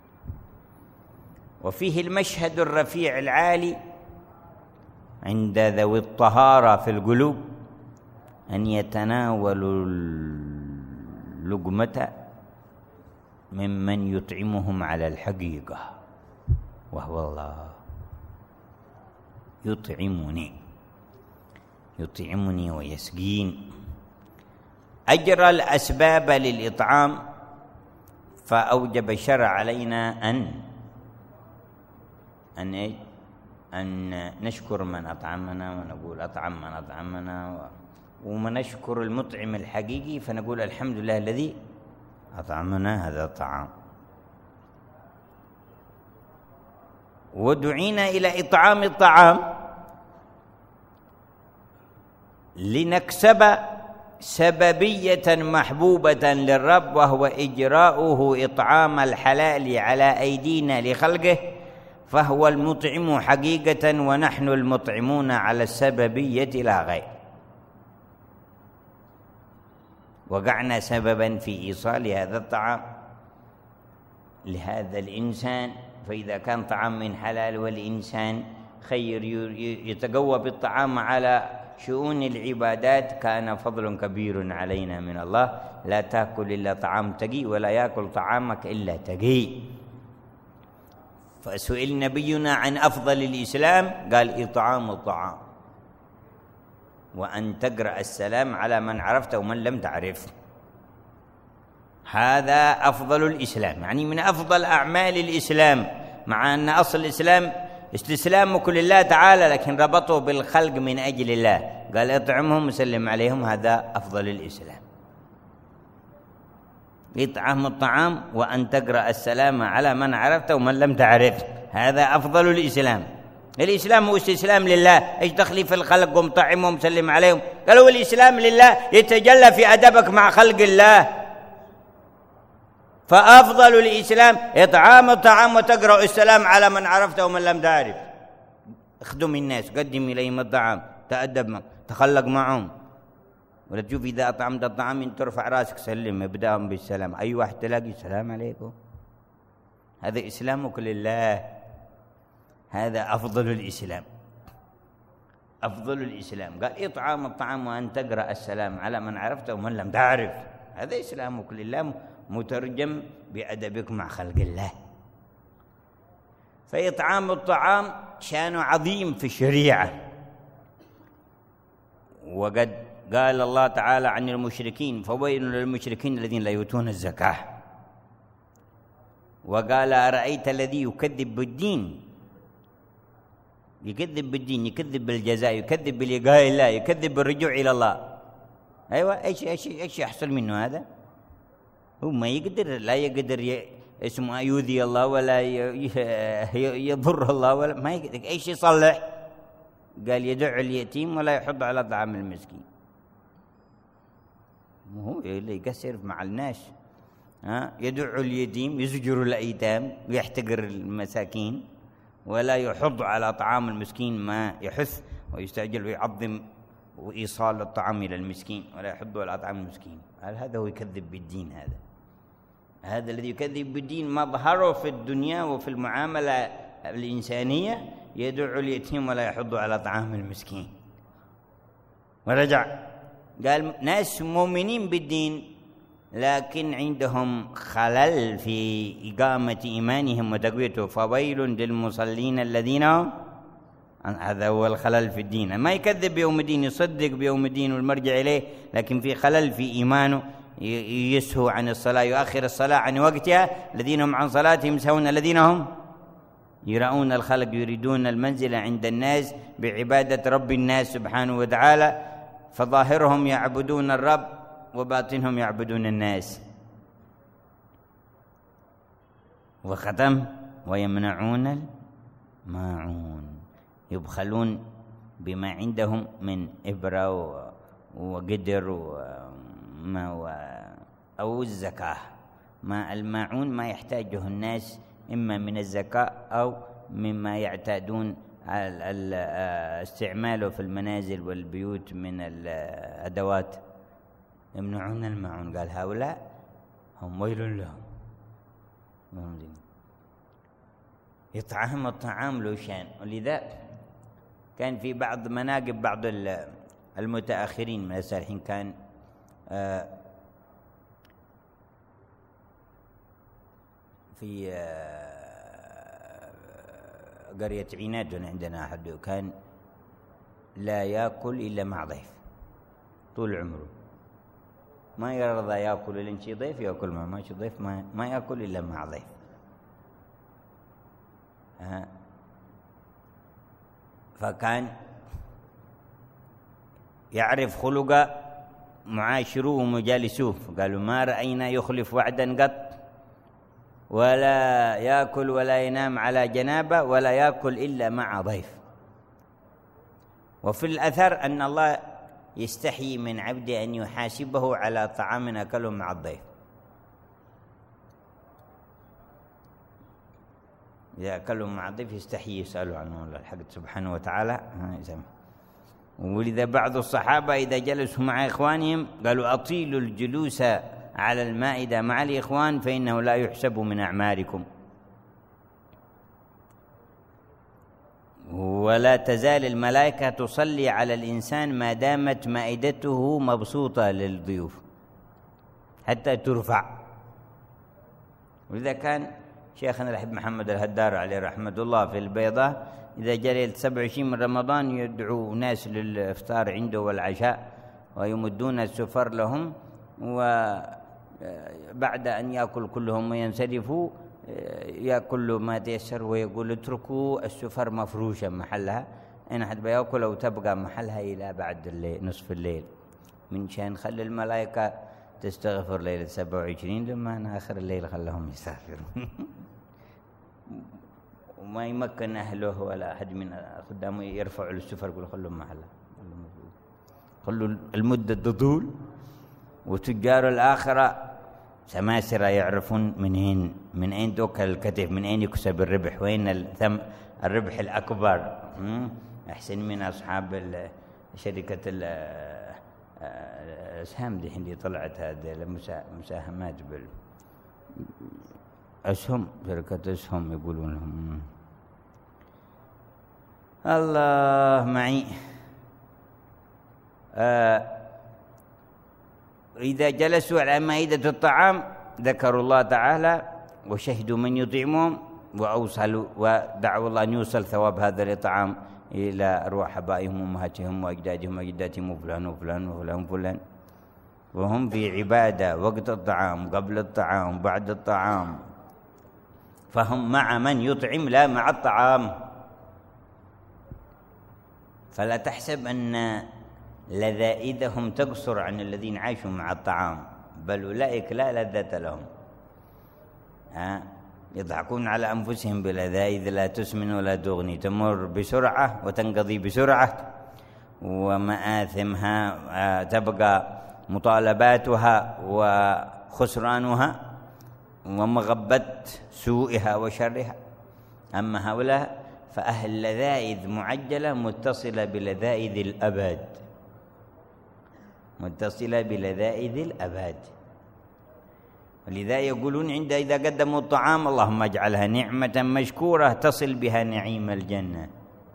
وفيه المشهد الرفيع العالي عند ذوي الطهارة في القلوب أن يتناولوا اللقمة ممن يطعمهم على الحقيقة، وهو الله. يطعمني ويسقين. أجرى الأسباب للإطعام فأوجب الشرع علينا أن نشكر من أطعمنا، ونقول أطعم من أطعمنا، ونشكر المطعم الحقيقي فنقول الحمد لله الذي أطعمنا هذا الطعام. ودعينا إلى إطعام الطعام لنكسب سببية محبوبة للرب، وهو إجراؤه إطعام الحلال على أيدينا لخلقه، فهو المطعم حقيقة ونحن المطعمون على السببية لا غير. وقعنا سببا في إيصال هذا الطعام لهذا الإنسان، فإذا كان طعام من حلال والإنسان خير يتقوى بالطعام على شؤون العبادات، كان فضل كبير علينا من الله. لا تأكل إلا طعام تقي، ولا يأكل طعامك إلا تقي. فسئل نبينا عن أفضل الإسلام قال: إطعام الطعام، وأن تقرأ السلام على من عرفت ومن لم تعرف. هذا أفضل الإسلام، يعني من أفضل أعمال الإسلام، مع أن أصل الإسلام استسلامك لله تعالى، لكن ربطه بالخلق من أجل الله، قال: اطعمهم وسلم عليهم. هذا أفضل الإسلام، إطعام الطعام وأن تقرأ السلام على من عرفت ومن لم تعرف. هذا أفضل الإسلام. الإسلام هو استسلام لله. إيش دخلي في الخلق؟ قم طعمهم وسلم عليهم. قالوا الإسلام لله يتجلى في أدبك مع خلق الله. فأفضل الإسلام إطعام الطعام وتقرأ السلام على من عرفت ومن لم تعرف. اخدم الناس، قدم إليهم الطعام، تأدب معهم، تخلق معهم. ولا تشوف إذا أطعمت الطعام إن ترفع راسك سلم، ابدأهم بالسلام. أي واحد تلاقي السلام عليكم. هذا إسلامك لله. هذا أفضل الإسلام. أفضل الإسلام قال: إطعام الطعام وأن تقرأ السلام على من عرفت ومن لم تعرف. هذا إسلامك لله مترجم بأدبك مع خلق الله. فإطعام الطعام شأن عظيم في الشريعة. وقد قال الله تعالى عن المشركين: فويل للمشركين الذين لا يؤتون الزكاة. وقال: أرأيت الذي يكذب بالدين، يكذب بالدين، يكذب بالجزاء، يكذب بلقاء الله، يكذب بالرجوع إلى الله. أيوة، إيش يحصل منه هذا؟ هو ما يقدر، لا يقدر اسمه يؤذي الله ولا يضر الله ولا ما يقدر ايش يصلح. قال يدع اليتيم ولا يحض على طعام المسكين. هو اللي يقصر مع الناس، يدع اليتيم، يزجر الايتام ويحتقر المساكين، ولا يحض على طعام المسكين، ما يحث ويستعجل ويعظم وإيصال الطعام إلى المسكين ولا يحض على طعام المسكين. هذا هو يكذب بالدين. هذا الذي يكذب بالدين مظهره في الدنيا وفي المعاملة الإنسانية يدع اليتيم ولا يحض على طعام المسكين. ورجع قال ناس مؤمنين بالدين لكن عندهم خلل في إقامة إيمانهم وتقويته. فويل للمصلين الذين، هذا هو الخلل في الدين. ما يكذب بيوم الدين، يصدق بيوم الدين والمرجع إليه، لكن في خلل في إيمانه، يسهو عن الصلاة، يؤخر الصلاة عن وقتها. الذين هم عن صلاتهم سهون الذين هم يرؤون الخلق، يريدون المنزلة عند الناس بعبادة رب الناس سبحانه وتعالى. فظاهرهم يعبدون الرب وباطنهم يعبدون الناس. وختم ويمنعون الماعون، يبخلون بما عندهم من إبرة وقدر أو الزكاة. ما الماعون ما يحتاجه الناس إما من الزكاة أو مما يعتادون استعماله في المنازل والبيوت من الأدوات. يمنعون الماعون، قال هؤلاء هم ويل لهم. يطعم الطعام له شان. ولذا كان في بعض مناقب بعض المتأخرين من السالحين، كان في قرية عناد عندنا أحد كان لا يأكل إلا مع ضيف طول عمره، ما يرضى يأكل إلا شي ضيف يأكل معه، ما شي ضيف ما يأكل إلا مع ضيف. فكان يعرف خلق معاشروه ومجالسوه، قالوا ما رأينا يخلف وعدا قط، ولا يأكل ولا ينام على جنابه، ولا يأكل إلا مع ضيف. وفي الأثر أن الله يستحيي من عبده أن يحاسبه على طعام أكله مع الضيف. إذا أكلوا مع الضيف يستحيي يسألوا عنه الله الحق سبحانه وتعالى. ولذا بعض الصحابة إذا جلسوا مع إخوانهم قالوا أطيلوا الجلوس على المائدة مع الإخوان فإنه لا يحسب من أعمالكم. ولا تزال الملائكة تصلي على الإنسان ما دامت مائدته مبسوطة للضيوف حتى ترفع. ولذا كان شيخنا الأحب محمد الهدار عليه رحمة الله في البيضة إذا جاء 27 من رمضان يدعو ناس للإفطار عنده والعشاء ويمدون السفر لهم، وبعد أن يأكل كلهم وينصرفوا يأكل ما تيسر ويقول اتركوا السفر مفروشة محلها، إن أحد بيأكل أو تبقى محلها إلى بعد الليل نصف الليل، من شان خلي الملائكة تستغفر ليلة 27 لما أنا آخر الليل خلهم يستغفرون. وما يمكن أهله ولا أحد من خدامه يرفعوا السفر يقول خلهم محلها، خلوا المدة تطول. وتجار الآخرة سماسرة يعرفون من أين تؤكل الكتف، من أين يكسب الربح، وين الربح الأكبر. أحسن من أصحاب شركة الأسهم دي اللي طلعت هذه المساهمات بالأسهم، شركة أسهم يقولون لهم. الله معي. إذا جلسوا على مائدة الطعام ذكروا الله تعالى وشهدوا من يطعمهم وأوصلوا ودعوا الله أن يوصل ثواب هذا الطعام إلى أرواح آبائهم وأمهاتهم وأجدادهم وأجدادهم وفلان وفلان وفلان وفلان، وهم في عبادة وقت الطعام قبل الطعام بعد الطعام، فهم مع من يطعم لا مع الطعام. فلا تحسب أن لذائذهم تقصر عن الذين عاشوا مع الطعام، بل أولئك لا لذة لهم. يضحكون على أنفسهم باللذائذ لا تسمن ولا تغني، تمر بسرعة وتنقضي بسرعة، ومآثمها تبقى مطالباتها وخسرانها ومغبة سوءها وشرها. أما هؤلاء فأهل لذائذ معجلة متصلة بلذائذ الأبد، متصلة بلذائذ الأبد. ولذا يقولون إذا قدموا الطعام اللهم اجعلها نعمة مشكورة تصل بها نعيم الجنة،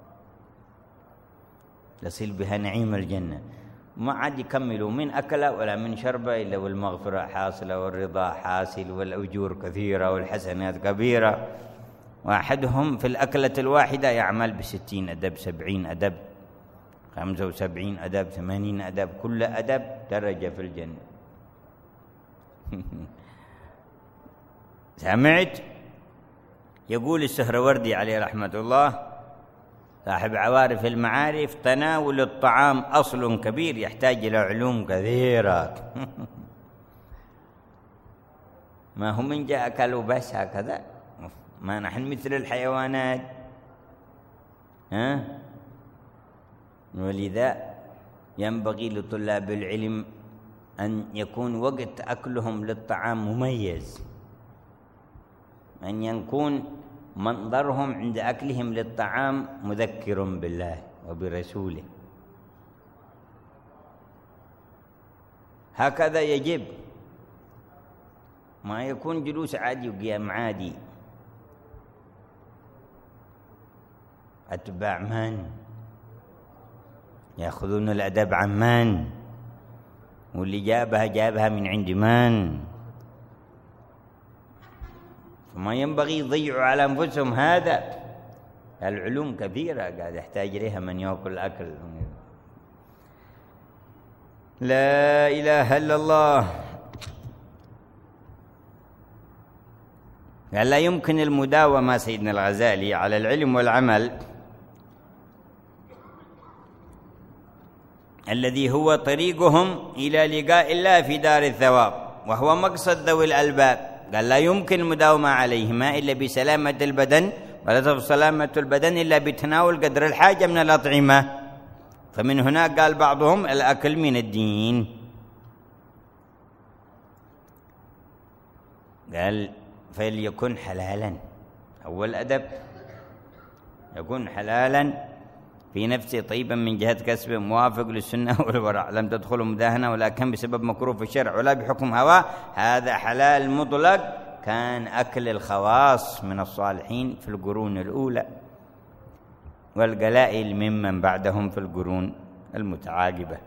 تصل بها نعيم الجنة. ما عاد يكملوا من أكله ولا من شربه إلا والمغفرة حاصلة والرضا حاصل والأجور كثيرة والحسنات كبيرة. وأحدهم في الأكلة الواحدة يعمل ب60 أدب، 70 أدب، 75 أدب، 80 أدب، كل أدب درجة في الجنة. سمعت؟ يقول السهروردي عليه رحمة الله صاحب عوارف المعارف: تناول الطعام أصل كبير يحتاج إلى علوم كثيرة. ما هم من جاء أكلوا بس هكذا، ما نحن مثل الحيوانات. ولذا ينبغي لطلاب العلم أن يكون وقت أكلهم للطعام مميز، أن يكون منظرهم عند أكلهم للطعام مذكر بالله وبرسوله. هكذا يجب، ما يكون جلوس عادي وقيام عادي. أتباع من يأخذون الأدب عن من، واللي جابها من عند من، فما ينبغي يضيعوا على أنفسهم هذا. العلوم كثيرة قاعد يحتاج إليها من يأكل الأكل. لا إله إلا الله. قال لا يمكن المداومة سيدنا الغزالي على العلم والعمل الذي هو طريقهم إلى لقاء الله في دار الثواب، وهو مقصد ذوي الألباب. قال لا يمكن المداومة عليهما إلا بسلامة البدن، ولا تفضل سلامة البدن إلا بتناول قدر الحاجة من الأطعمة. فمن هناك قال بعضهم الأكل من الدين. قال فليكن حلالا، أول أدب يكون حلالا في نفسه طيبا من جهة كسبه موافق للسنة والورع، لم تدخل مداهنة ولكن بسبب مكروه في الشرع ولا بحكم هواه، هذا حلال مطلق. كان أكل الخواص من الصالحين في القرون الأولى والقلائل ممن بعدهم في القرون المتعاقبة،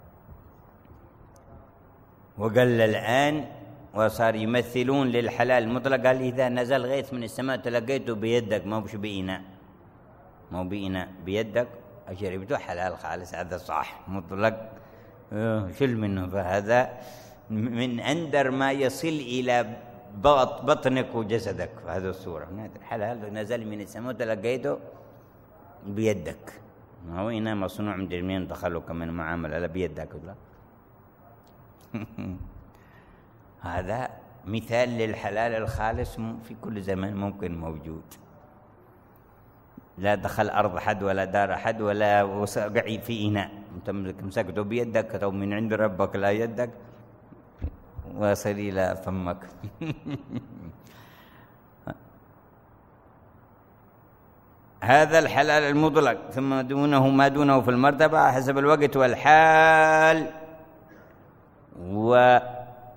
وقل الآن وصار يمثلون للحلال المطلق. قال إذا نزل غيث من السماء تلقيته بيدك، ما بش بإناء، ما بإناء، بيدك شربته حلال خالص، هذا صح مطلق، شل منه. فهذا من أندر ما يصل إلى بطنك وجسدك في هذه الصورة. حلال نزل من السماء تلقيته بيدك، ما هو إناء مصنوع من جرمين دخلوا كمان معاملة لا بيدك ولا. هذا مثال للحلال الخالص في كل زمان ممكن موجود. لا دخل أرض حد ولا دار حد ولا وقع في إناء، أنت مسكته بيدك أو من عند ربك لا يدك وصل إلى فمك. هذا الحلال المطلق. ثم دونه ما دونه في المرتبة حسب الوقت والحال، وتبقى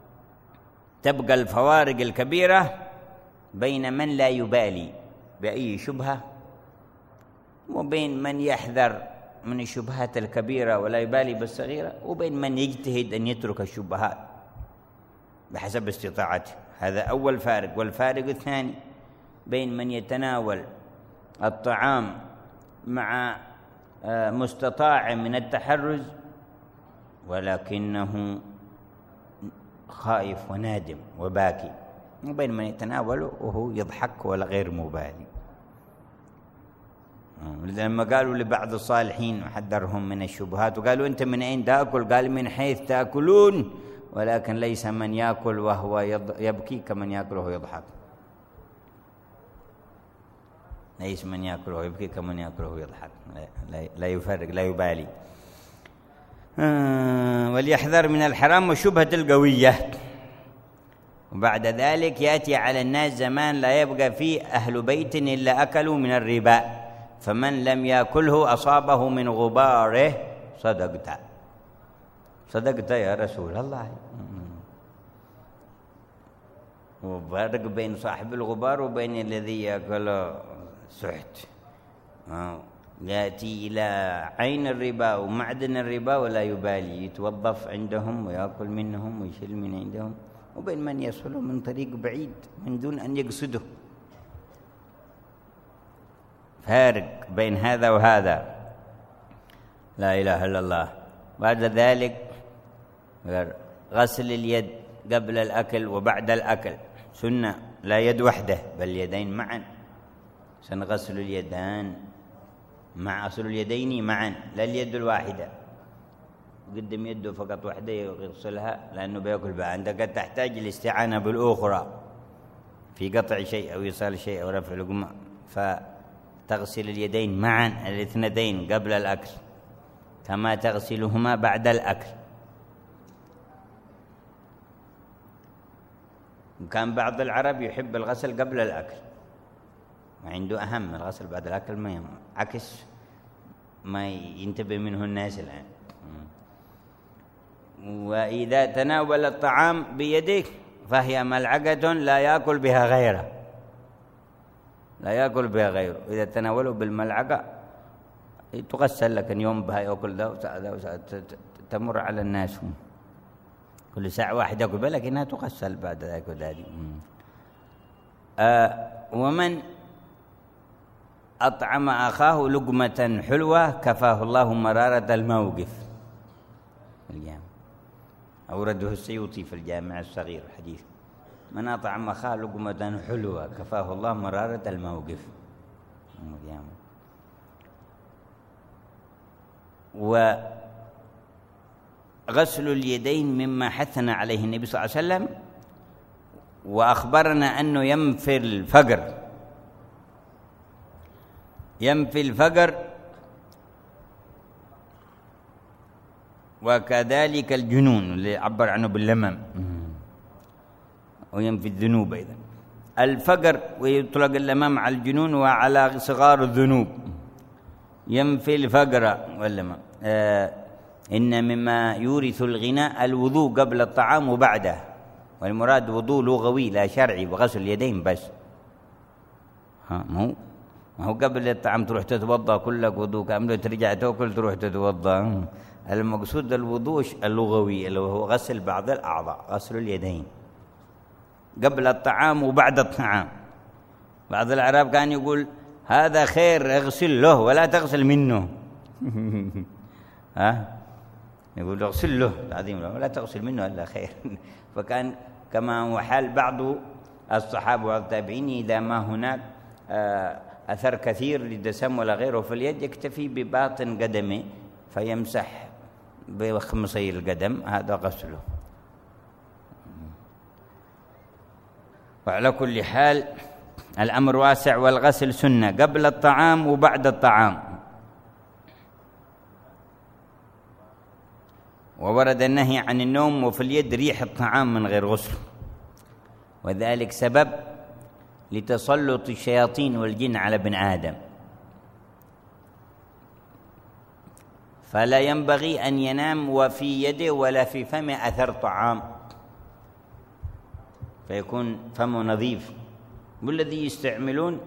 الفوارق الكبيرة بين من لا يبالي بأي شبهة وبين من يحذر من الشبهات الكبيرة ولا يبالي بالصغيرة، وبين من يجتهد أن يترك الشبهات بحسب استطاعته. هذا أول فارق. والفارق الثاني بين من يتناول الطعام مع مستطاع من التحرز ولكنه خائف ونادم وباكي، وبين من يتناوله وهو يضحك ولا غير مبالي. لما قالوا لبعض الصالحين وحذرهم من الشبهات وقالوا أنت من أين تأكل؟ قال من حيث تأكلون ولكن ليس من يأكل وهو يبكي كمن يأكل وهو يضحك، ليس من يأكل وهو يبكي كمن يأكل وهو يضحك، لا يفرق، لا يبالي. وليحذر من الحرام وشبهة القوية. وبعد ذلك يأتي على الناس زمان لا يبقى فيه أهل بيت إلا أكلوا من الربا، فمن لم يأكله أصابه من غباره. صدقت، صدقت يا رسول الله. وفرق بين صاحب الغبار وبين الذي يأكل سحت. يأتي إلى عين الربا ومعدن الربا ولا يبالي، يتوظف عندهم ويأكل منهم ويشيل من عندهم، وبين من يصل من طريق بعيد من دون أن يقصده. فارق بين هذا وهذا، لا إله إلا الله. بعد ذلك غسل اليد قبل الأكل وبعد الأكل سنة، لا يد وحده بل اليدين معا. سنغسل اليدان مع غسل اليدين معا، لا اليد الواحدة، قدم يده فقط وحده يغسلها لأنه بيأكل بها. أنت قد تحتاج الاستعانة بالأخرى في قطع شيء أو إيصال شيء أو رفع لقمة، فتغسل اليدين معا الاثنتين قبل الأكل كما تغسلهما بعد الأكل. وكان بعض العرب يحب الغسل قبل الأكل، وعنده أهم الغسل بعد الأكل، ما عكس ما ينتبه منه الناس الآن. وإذا تناول الطعام بيدك فهي ملعقة لا يأكل بها غيره، لا يأكل بها غيره. إذا تناوله بالملعقة تغسل لك يوم بها، يأكل ذا وساعة تمر على الناس كل ساعة واحد يأكل بها، لكنها تغسل بعد ذلك وذلك. ومن أطعم أخاه لقمة حلوة كفاه الله مرارة الموقف. الجامع أورده السيوطي في الجامع الصغير الحديث: من أطعم أخاه لقمة حلوة كفاه الله مرارة الموقف. وغسل اليدين مما حثنا عليه النبي صلى الله عليه وسلم، وأخبرنا أنه ينفي الفقر، ينفي الفقر، وكذلك الجنون اللي عبر عنه باللمم، وينفي الذنوب أيضا. الفقر ويطلق اللمم على الجنون وعلى صغار الذنوب. ينفي الفقر واللمم. إن مما يورث الغنى الوضوء قبل الطعام وبعده، والمراد وضوء لغوي لا شرعي، وغسل اليدين بس. ما هو قبل الطعام تروح تتوضأ كلك وضوء كامل، ترجع تأكل تروح تتوضأ. المقصود الوضوء اللغوي اللي هو غسل بعض الأعضاء، غسل اليدين قبل الطعام وبعد الطعام. بعض الأعراب كان يقول هذا خير اغسل له ولا تغسل منه. يقول اغسل له العظيم ولا تغسل منه إلا خير. فكان كما هو حال بعض الصحابة والتابعين، إذا ما هناك أثر كثير للدسم ولا غيره في اليد يكتفي بباطن قدمه فيمسح بخمصي القدم، هذا غسله. وعلى كل حال الأمر واسع، والغسل سنة قبل الطعام وبعد الطعام. وورد النهي عن النوم وفي اليد ريح الطعام من غير غسل، وذلك سبب لتسلط الشياطين والجن على ابن آدم، فلا ينبغي أن ينام وفي يده ولا في فمه أثر طعام، فيكون فمه نظيف. والذي يستعملون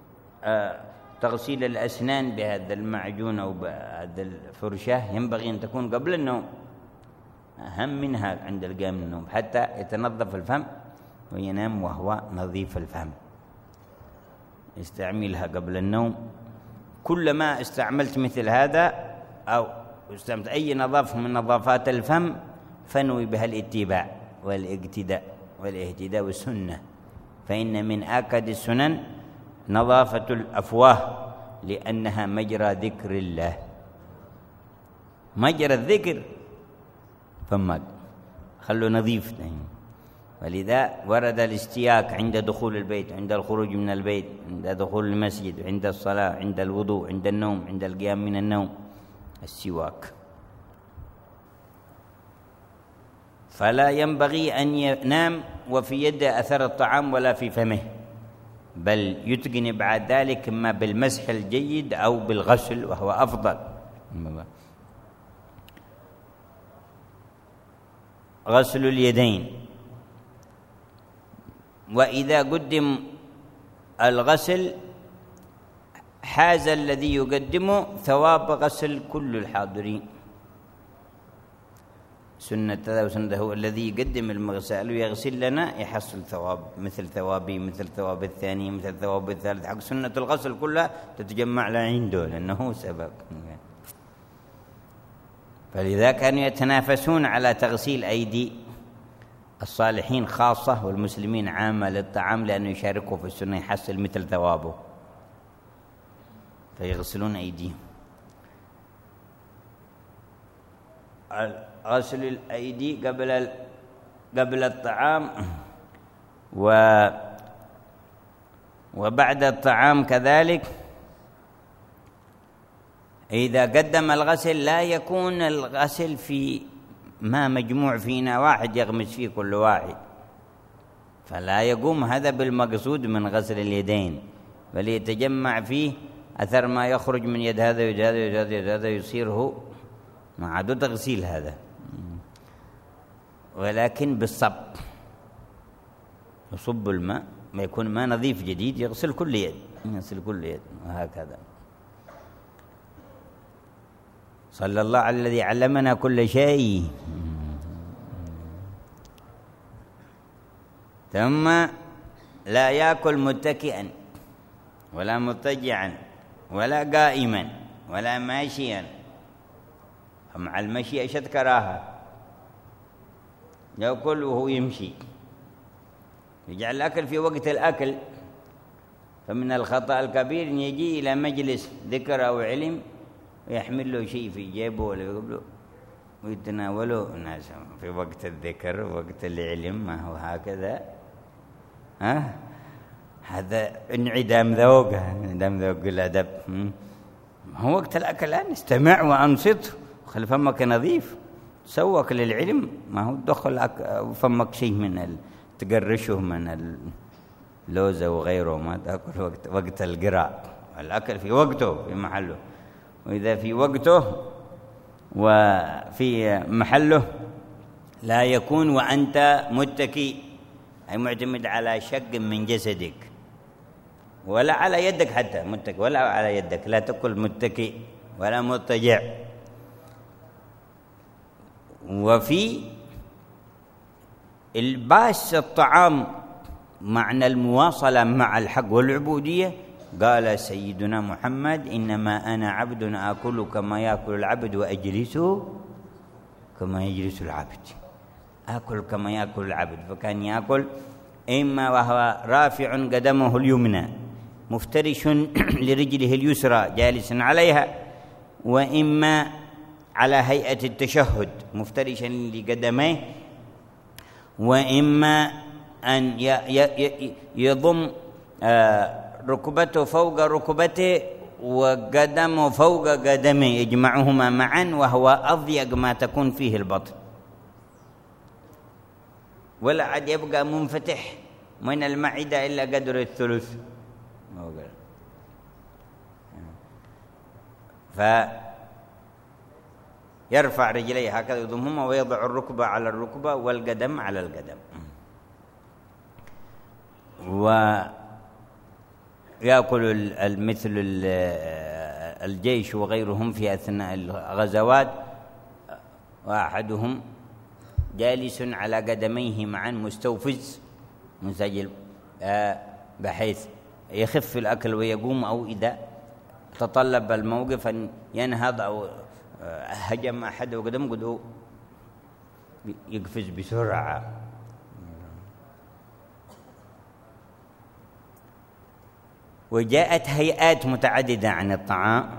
تغسيل الأسنان بهذا المعجون أو بهذا الفرشاة ينبغي أن تكون قبل النوم، أهم منها عند القيام من النوم، حتى يتنظف الفم وينام وهو نظيف الفم. استعملها قبل النوم. كلما استعملت مثل هذا أو استعملت أي نظافة من نظافات الفم فنوي بها الاتباع والاقتداء والاهتداء والسنة، فإن من آكد السنن نظافة الأفواه، لأنها مجرى ذكر الله، مجرى الذكر فمك. خلوا نظيف. ولذا ورد الاستياك عند دخول البيت، عند الخروج من البيت، عند دخول المسجد، عند الصلاة، عند الوضوء، عند النوم، عند القيام من النوم، السواك. فلا ينبغي أن ينام وفي يده أثر الطعام ولا في فمه، بل يتقن بعد ذلك إما بالمسح الجيد أو بالغسل، وهو أفضل. غسل اليدين، وإذا قدم الغسل حاز الذي يقدمه ثواب غسل كل الحاضرين. سنة وسنته الذي يقدم المغسل ويغسل لنا يحصل ثواب مثل ثوابي، مثل ثواب الثاني، مثل ثواب الثالث. حق سنة الغسل كلها تتجمع له عنده لأنه سبب. فلذا كانوا يتنافسون على تغسيل أيدي الصالحين خاصة والمسلمين عامة للطعام، لأنه يشاركوا في السنة يحصل مثل ثوابه، فيغسلون أيديهم. غسل الأيدي قبل الطعام وبعد الطعام كذلك. إذا قدم الغسل لا يكون الغسل في ما مجموع فينا واحد يغمس فيه كل واحد، فلا يقوم هذا بالمقصود من غسل اليدين، بل يتجمع فيه أثر ما يخرج من يد هذا ويد هذا ويد هذا ويد هذا يصيره مع عدو تغسيل هذا، ولكن بالصب. يصب الماء ما يكون ماء نظيف جديد يغسل كل يد، يغسل كل يد، وهكذا. صلى الله على الذي علمنا كل شيء. ثم لا يأكل متكئا ولا مضطجعا ولا قائما ولا ماشيا. مع المشي أشد كراهة، يأكل وهو يمشي، يجعل الأكل في وقت الأكل. فمن الخطأ الكبير أن يجي إلى مجلس ذكر أو علم ويحمل له شيء في جيبه ولا يقبله ويتناوله الناس في وقت الذكر ووقت العلم. ما هو هكذا؟ هذا انعدام ذوق، انعدام ذوق الأدب. هو وقت الأكل الآن استمع وأنصت وخلي فمك نظيف، سوق للعلم. ما هو تدخل فمك شيء من تقرشه من اللوزة وغيره، ما تأكل وقت القراء. الأكل في وقته في محله، وإذا في وقته وفي محله لا يكون وأنت متكي، أي معتمد على شق من جسدك ولا على يدك، حتى متكي ولا على يدك، لا تأكل متكي ولا مضطجع. وفي الباس الطعام معنى المواصلة مع الحق والعبودية. قال سيدنا محمد: إنما أنا عبد آكل كما يأكل العبد وأجلس كما يجلس العبد. آكل كما يأكل العبد، فكان يأكل إما وهو رافع قدمه اليمنى مفترش لرجله اليسرى جالسا عليها، وإما على هيئة التشهد مفترشا لقدميه، وإما أن يضم ركبته فوق ركبته وقدمه فوق قدمه، يجمعهما معا، وهو أضيق ما تكون فيه البطن، ولا عاد يبقى منفتح من المعدة إلا قدر الثلث. فيرفع رجليه هكذا يضمهما ويضع الركبة على الركبة والقدم على القدم. ويأكل مثل الجيش وغيرهم في أثناء الغزوات، وأحدهم جالس على قدميه معا مستوفز منسجل، بحيث يخف الأكل ويقوم، أو إذا تطلب الموقف أن ينهض أو هجم أحد وقدم قد يقفز بسرعة. وجاءت هيئات متعددة عن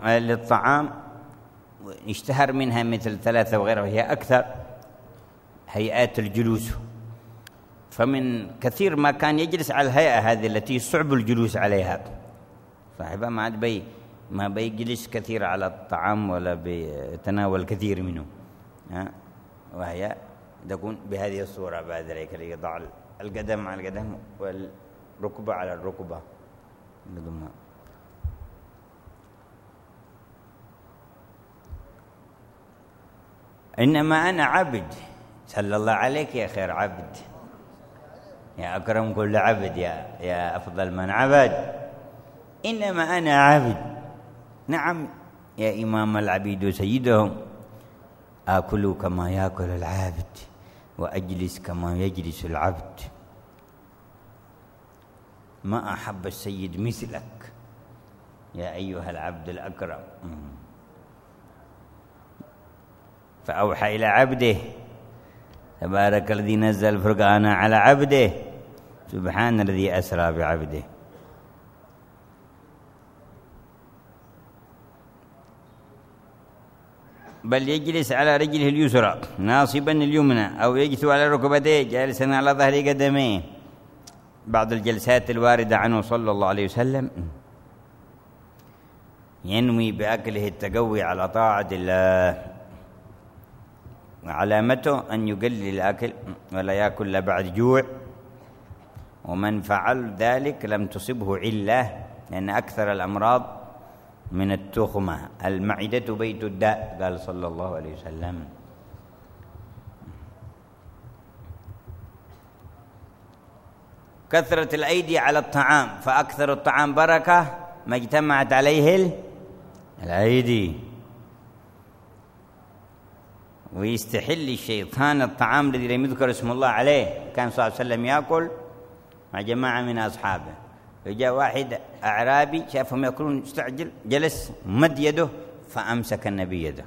للطعام، اشتهر منها مثل 3 وغيرها، وهي أكثر هيئات الجلوس، فمن كثير ما كان يجلس على الهيئة هذه التي صعب الجلوس عليها، صاحبها ما بيجلس كثير على الطعام ولا بيتناول كثير منه، وهي تكون بهذه الصورة بعد ذلك، يضع القدم على القدم والركبة على الركبة. إنما أنا عبد، صلى الله عليك يا خير عبد، يا أكرم كل عبد، يا أفضل من عبد، إنما أنا عبد. نعم يا إمام العبيد وسيدهم، آكل كما يأكل العبد وأجلس كما يجلس العبد، ما أحب السيد مثلك يا أيها العبد الأكرم. فأوحى إلى عبده تبارك الذي نزل الفرقان على عبده، سبحان الذي أسرى بعبده. بل يجلس على رجله اليسرى ناصبا اليمنى، أو يجلس على ركبتيه جالسا على ظهر قدميه. بعض الجلسات الواردة عنه صلى الله عليه وسلم ينوي بأكله التقوي على طاعة الله، وعلامته أن يقلل الأكل ولا يأكل إلا بعد جوع، ومن فعل ذلك لم تصبه علة، لأن أكثر الأمراض من التخمة، المعدة بيت الداء، قال صلى الله عليه وسلم. كثرة الأيدي على الطعام، فأكثر الطعام بركة ما اجتمعت عليه الأيدي. ويستحل الشيطان الطعام الذي لم يذكر اسم الله عليه. كان صلى الله عليه وسلم يأكل مع جماعة من أصحابه، فجاء واحد أعرابي شافهم يأكلون استعجل، جلس مد يده فأمسك النبي يده.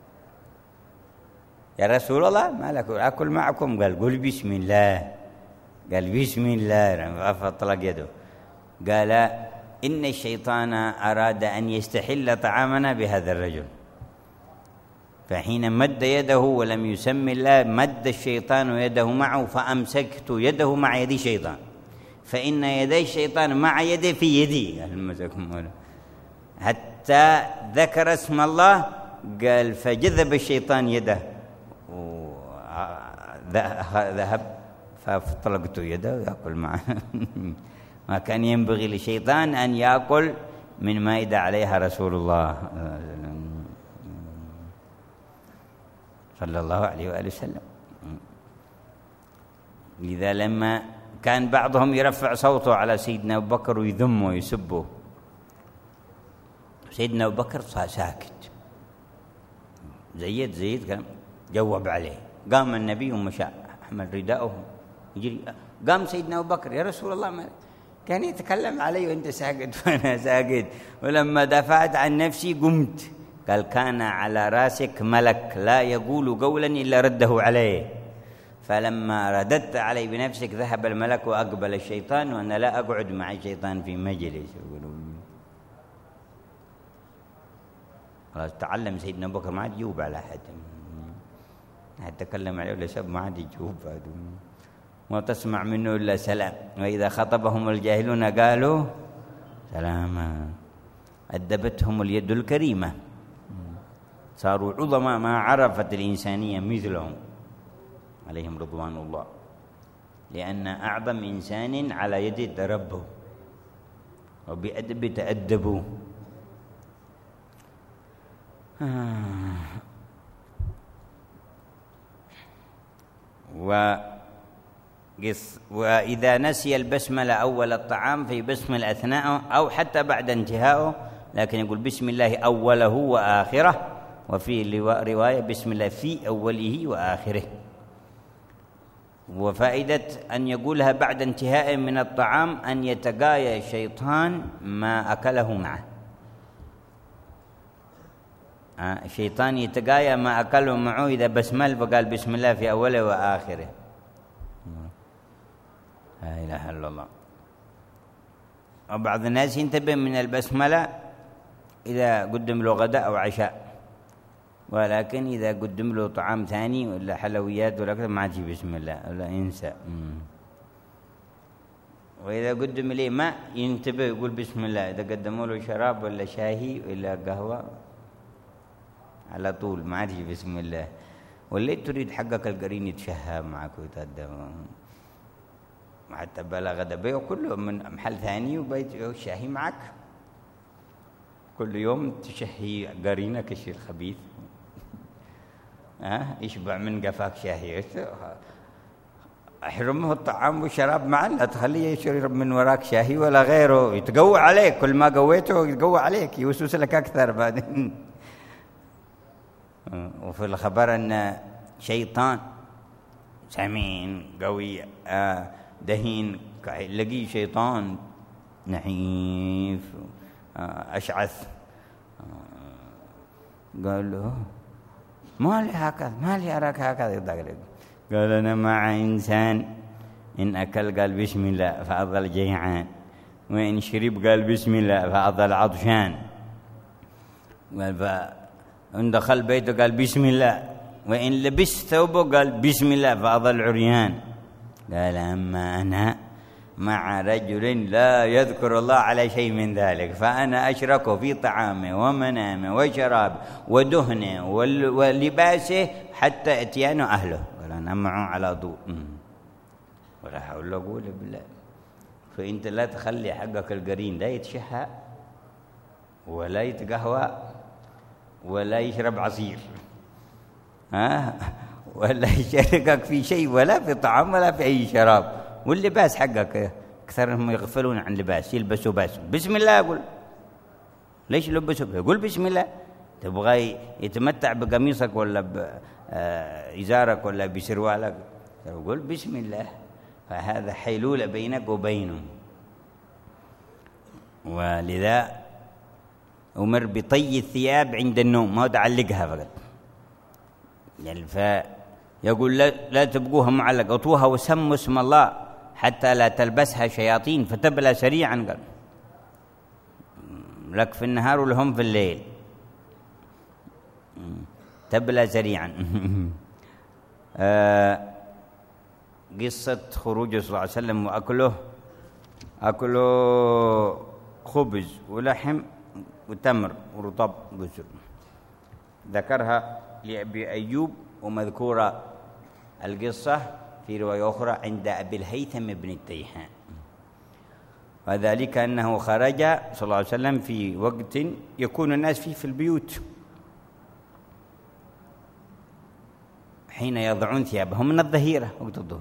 يا رسول الله ما لك أكل معكم؟ قال قل بسم الله. قال بسم الله، فطلق يده. قال إن الشيطان أراد أن يستحل طعامنا بهذا الرجل، فحين مد يده ولم يسم الله مد الشيطان يده معه، فأمسكت يده مع يد الشيطان، فإن يدي الشيطان مع يدي في يدي. حتى ذكر اسم الله، قال فجذب الشيطان يده ذهب، فطلقت يده ويأكل معه. ما كان ينبغي للشيطان أن يأكل من مائدة عليها رسول الله صلى الله عليه وآله وسلم. لذا لما كان بعضهم يرفع صوته على سيدنا أبو بكر ويذمه ويسبه، سيدنا أبو بكر صار ساكت. زيد كان جوب عليه. قام النبي ومشى أحمل رداءه يجري. قام سيدنا أبو بكر، يا رسول الله ما كان يتكلم علي وأنت ساكت وأنا ساكت، ولما دافعت عن نفسي قمت. قال كان على راسك ملك لا يقول قولا إلا رده عليه، فلما رددت علي بنفسك ذهب الملك وأقبل الشيطان، وأنا لا أقعد مع الشيطان في مجلس. خلاص تعلم سيدنا أبو بكر ما عاد يجوب على أحد، تكلم عليه ولا سب ما عاد يجوب، ما تسمع منه إلا سلام، وإذا خطبهم الجاهلون قالوا سلاما. أدبتهم اليد الكريمة، صاروا عظماء ما عرفت الإنسانية مثلهم عليهم رضوان الله، لأن أعظم إنسان على يد تربوا وبأدب تأدبوا. وإذا نسي البسملة أول الطعام في بسم أثناءه أو حتى بعد انتهائه، لكن يقول بسم الله أوله وآخره، وفي رواية بسم الله في أوله وآخره. وفائدة أن يقولها بعد انتهاء من الطعام أن يتقايا الشيطان ما أكله معه. الشيطان يتقايا ما أكله معه إذا بسمل فقال بسم الله في أوله وآخره. لا إله إلا الله. وبعض الناس ينتبه من البسملة إذا قدم له غداء أو عشاء، ولكن إذا قدم له طعام ثاني ولا حلويات ولا كذا ما عاد بسم الله ولا ينسى. وإذا قدم لي ماء ينتبه يقول بسم الله. إذا قدموا له شراب ولا شاهي ولا قهوة على طول ما عاد بسم الله. ولا تريد حقك القرين يتشهى معك ويتقدم حتى بلا غدا بيع كله من محل ثاني وبيت الشاهي معك كل يوم تشهي قرينك الشيء الخبيث يشبع من قفاك شاهي. احرمه الطعام والشراب معا لا تخليه يشرب من وراك شاهي ولا غيره يتقوى عليك. كل ما قويته يتقوى عليك يوسوس لك اكثر بعدين. وفي الخبر ان شيطان سمين قوي دهين لقي شيطان نحيف أشعث قال له ما لي هكذا ما لي أراك هكذا. قال أنا مع إنسان إن أكل قال بسم الله فأظل جيعان وإن شرب قال بسم الله فأظل عطشان وإن دخل بيته قال بسم الله وإن لبس ثوبه قال بسم الله فأظل عريان. قال أما أنا مع رجل لا يذكر الله على شيء من ذلك فأنا أشركه في طعامه ومنامه وشرابه ودهنه ولباسه حتى اتيان أهله. قال أنا معه على طول ولا حول ولا قوة بالله. فأنت لا تخلي حقك القرين لا يتشهى ولا يتقهوى ولا يشرب عصير ولا يشاركك في شيء ولا في طعام ولا في أي شراب. واللباس حقك أكثرهم يغفلون عن لباس يلبسوا بسم الله. يقول ليش لبسوا يقول بسم الله. تبغى يتمتع بقميصك ولا بإزارك ولا بسروالك يقول بسم الله. فهذا حيلولة بينك وبينه. ولذا أمر بطي الثياب عند النوم ما تعلقها فقط يعني. فيقول لا تبقوها معلقة اطوها وسموا اسم الله حتى لا تلبسها شياطين فتبلى سريعا. قال لك في النهار ولهم في الليل تبلى سريعا. قصة خروجه صلى الله عليه وسلم وأكله خبز ولحم وتمر ورطب قسر ذكرها لأبي أيوب ومذكورة القصة في رواية أخرى عند أبي الهيثم بن التيحان. وذلك أنه خرج صلى الله عليه وسلم في وقت يكون الناس فيه في البيوت حين يضعون ثيابهم من الظهيرة وقت الظهر.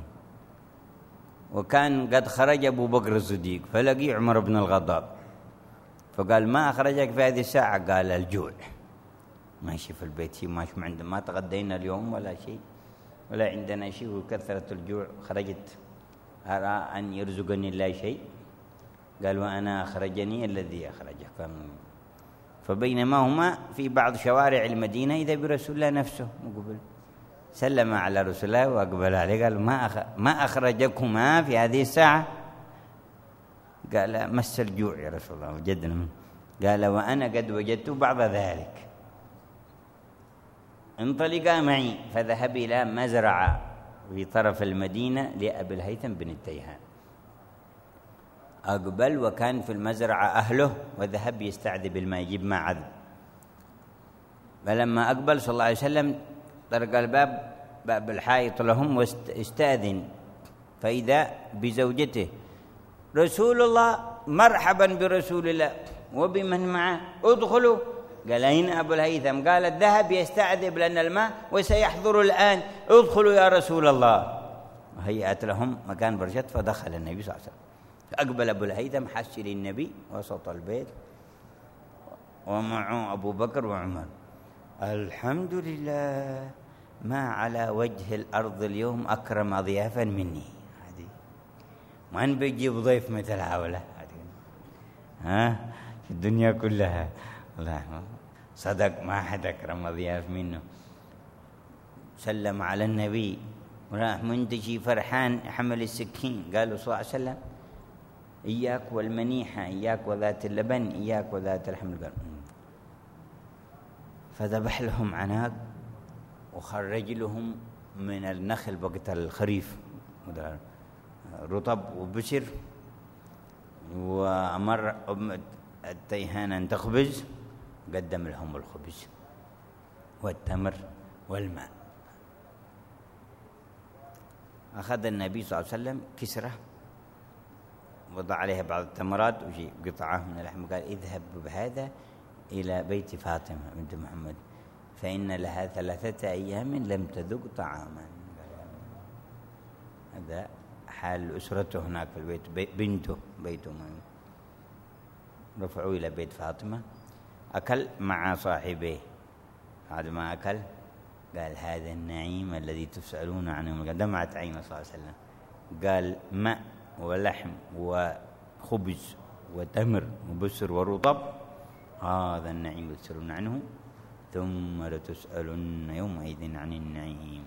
وكان قد خرج أبو بكر الصديق فلقي عمر بن الخطاب فقال ما أخرجك في هذه الساعة؟ قال الجوع. ماشي في البيت شيء ماشي عندنا ما تغدينا اليوم ولا شيء ولا عندنا شيء وكثرة الجوع خرجت أرى أن يرزقني الله شيء. قال وأنا أخرجني الذي أخرجك. فبينما هما في بعض شوارع المدينة إذا برسول الله نفسه مقبل سلم على رسول الله وأقبل عليه قال ما أخرجكما في هذه الساعة؟ قال مس الجوع يا رسول الله وجدنا. قال وأنا قد وجدت بعض ذلك. انطلقا معي فذهب إلى مزرعة في طرف المدينة لأبي الهيثم بن التيحان. أقبل وكان في المزرعة أهله وذهب يستعذب الماء يجيب ماء عذب. فلما أقبل صلى الله عليه وسلم طرق الباب باب الحائط لهم واستأذن فإذا بزوجته رسول الله مرحبا برسول الله وبمن معه ادخلوا. قال أين أبو الهيثم؟ قال الذهب يستعذب لنا الماء وسيحضر الآن ادخلوا يا رسول الله. وهيأت لهم مكان برشت فدخل النبي صلى الله عليه وسلم. فأقبل أبو الهيثم حش للنبي وسط البيت ومعه أبو بكر وعمر. الحمد لله ما على وجه الأرض اليوم أكرم ضيافا مني. هذه من بيجيب ضيف مثل هؤلاء الدنيا كلها الله صدق ما حد أكرم ضياف منه. سلم على النبي وراح منتشي فرحان حمل السكين. قالوا صلى الله عليه وسلم إياك والمنيحة إياك وذات اللبن إياك وذات الحمل. فذبح لهم عناق وخرج لهم من النخل وقت الخريف رطب وبشر، وأمر التيهان أن تخبز، قدم لهم الخبز والتمر والماء. أخذ النبي صلى الله عليه وسلم كسرة وضع عليها بعض التمرات وجي قطعة من اللحم، قال اذهب بهذا إلى بيت فاطمة بنت محمد فإن لها 3 أيام لم تذق طعاما. هذا حال أسرته هناك في البيت، بنته بيته. رفعوا إلى بيت فاطمة، أكل مع صاحبيه. بعد ما أكل قال هذا النعيم الذي تسألون عنه، دمعت عينه صلى الله عليه وسلم. قال ماء ولحم وخبز وتمر وبسر ورطب، هذا النعيم تسألون عنه ثم لتسألن يومئذ عن النعيم.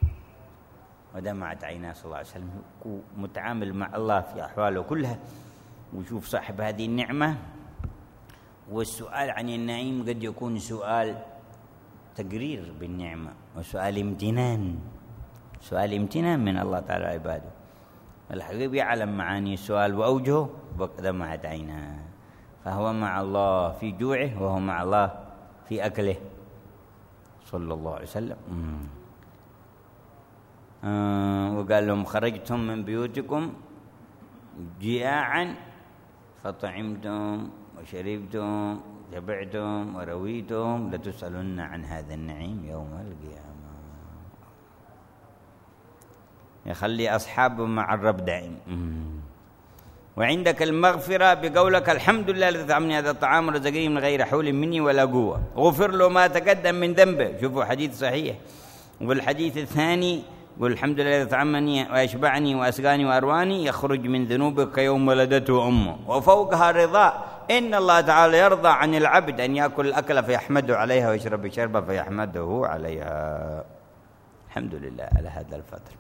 ودمعت عيناه صلى الله عليه وسلم، متعامل مع الله في أحواله كلها، وشوف صاحب هذه النعمة. والسؤال عن النعيم قد يكون سؤال تقرير بالنعمة وسؤال امتنان، سؤال امتنان من الله تعالى عباده. الحبيب يعلم معاني السؤال وأوجهه، دمعت عيناه. فهو مع الله في جوعه وهو مع الله في أكله صلى الله عليه وسلم. وقال لهم خرجتم من بيوتكم جياعا فطعمتم وشربتم شبعتم ورويتم لتسألن عن هذا النعيم يوم القيامة. يخلي أصحابه مع الرب دائم. وعندك المغفرة بقولك الحمد لله الذي أطعمني هذا الطعام ورزقني من غير حول مني ولا قوة، غفر له ما تقدم من ذنبه. شوفوا حديث صحيح. والحديث الثاني قل الحمد لله الذي أطعمني وأشبعني وأسقاني وأرواني، يخرج من ذنوبك يوم ولدته أمه. وفوقها رضا، إن الله تعالى يرضى عن العبد أن يأكل الأكل فيحمده عليها ويشرب الشرب فيحمده عليها. الحمد لله على هذا الفضل.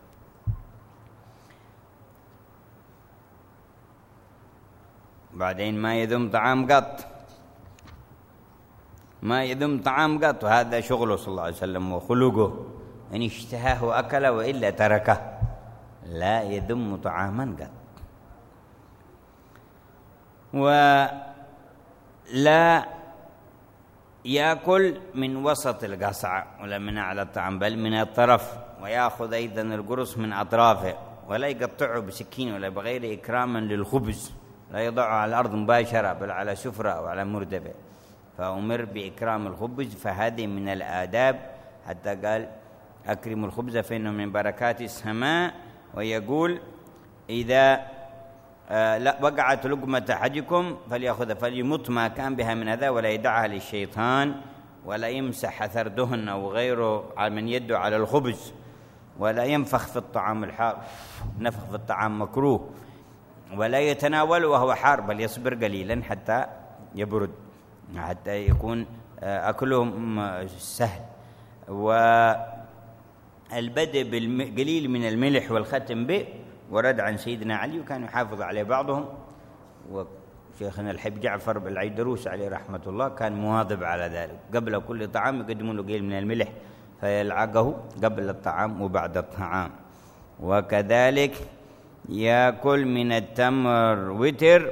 بعدين ما يذم طعام قط، ما يذم طعام قط، وهذا شغله صلى الله عليه وسلم وخلقه، إن اشتهاه أكل وإلا تركه، لا يذم طعاما قط. ولا يأكل من وسط القصعة ولا من أعلى الطعام، بل من الطرف، ويأخذ أيضا القرص من أطرافه، ولا يقطعه بسكين ولا بغير إكراما للخبز، لا يضعه على الأرض مباشرة بل على سفرة أو على مردبة، فأمر بإكرام الخبز. فهذه من الآداب، حتى قال أكرموا الخبز فإنه من بركات السماء. ويقول إذا وقعت لقمة أحدكم فليأخذ فليمط ما كان بها من أذى ولا يدعها للشيطان، ولا يمسح أثر دهن أو غيره من يده على الخبز، ولا ينفخ في الطعام الحار، نفخ في الطعام مكروه، ولا يتناول وهو حار بل يصبر قليلا حتى يبرد، حتى يكون أكله سهل. والبدء بالقليل من الملح والختم به ورد عن سيدنا علي، وكان يحافظ عليه بعضهم. وشيخنا الحب جعفر بالعيدروس عليه رحمة الله كان مواظب على ذلك، قبل كل طعام يقدمون له قليل من الملح فيلعقه قبل الطعام وبعد الطعام. وكذلك يأكل من التمر وتر،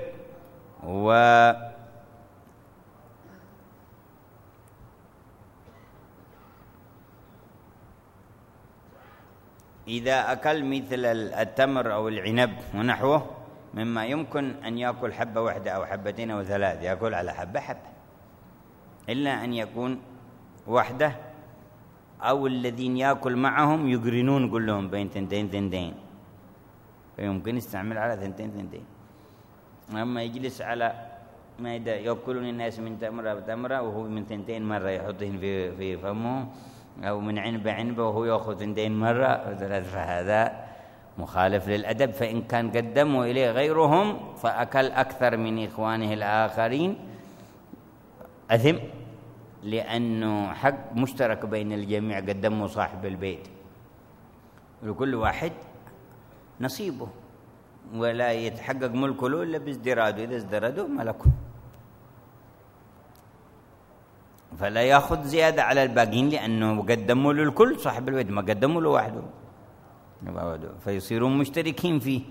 إذا أكل مثل التمر أو العنب ونحوه مما يمكن أن يأكل حبة واحدة أو حبتين أو 3، يأكل على حبة حبة، إلا أن يكون وحده أو الذين يأكل معهم يقرنون كلهم بين تنتين، فيمكن يستعمل على تنتين. أما يجلس على مائدة يأكلون الناس من تمرة وهو من 2 مرة يحطهن في فمه، أو من عنبة وهو يأخذ 2 مرة، فهذا مخالف للأدب. فإن كان قدموا إليه غيرهم فأكل أكثر من إخوانه الآخرين أثم، لأنه حق مشترك بين الجميع، قدموا صاحب البيت، ولكل واحد نصيبه، ولا يتحقق ملكه إلا بازدراده، إذا ازدرده ملكه. فلا يأخذ زيادة على الباقين، لأنه قدموا له الكل، صاحب البيت ما قدموا له وحده، فيصيرون مشتركين فيه.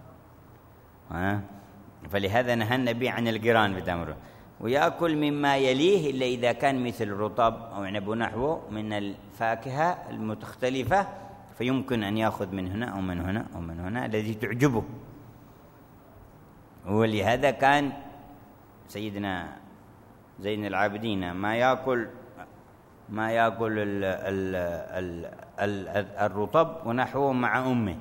فلهذا نهى النبي عن القران بتمره. ويأكل مما يليه إلا إذا كان مثل رطب أو عنب ونحوه من الفاكهة المختلفة، فيمكن أن يأخذ من هنا أو من هنا أو من هنا الذي تعجبه. ولهذا كان سيدنا زين العابدين ما يأكل الرطب ونحوه مع أمه.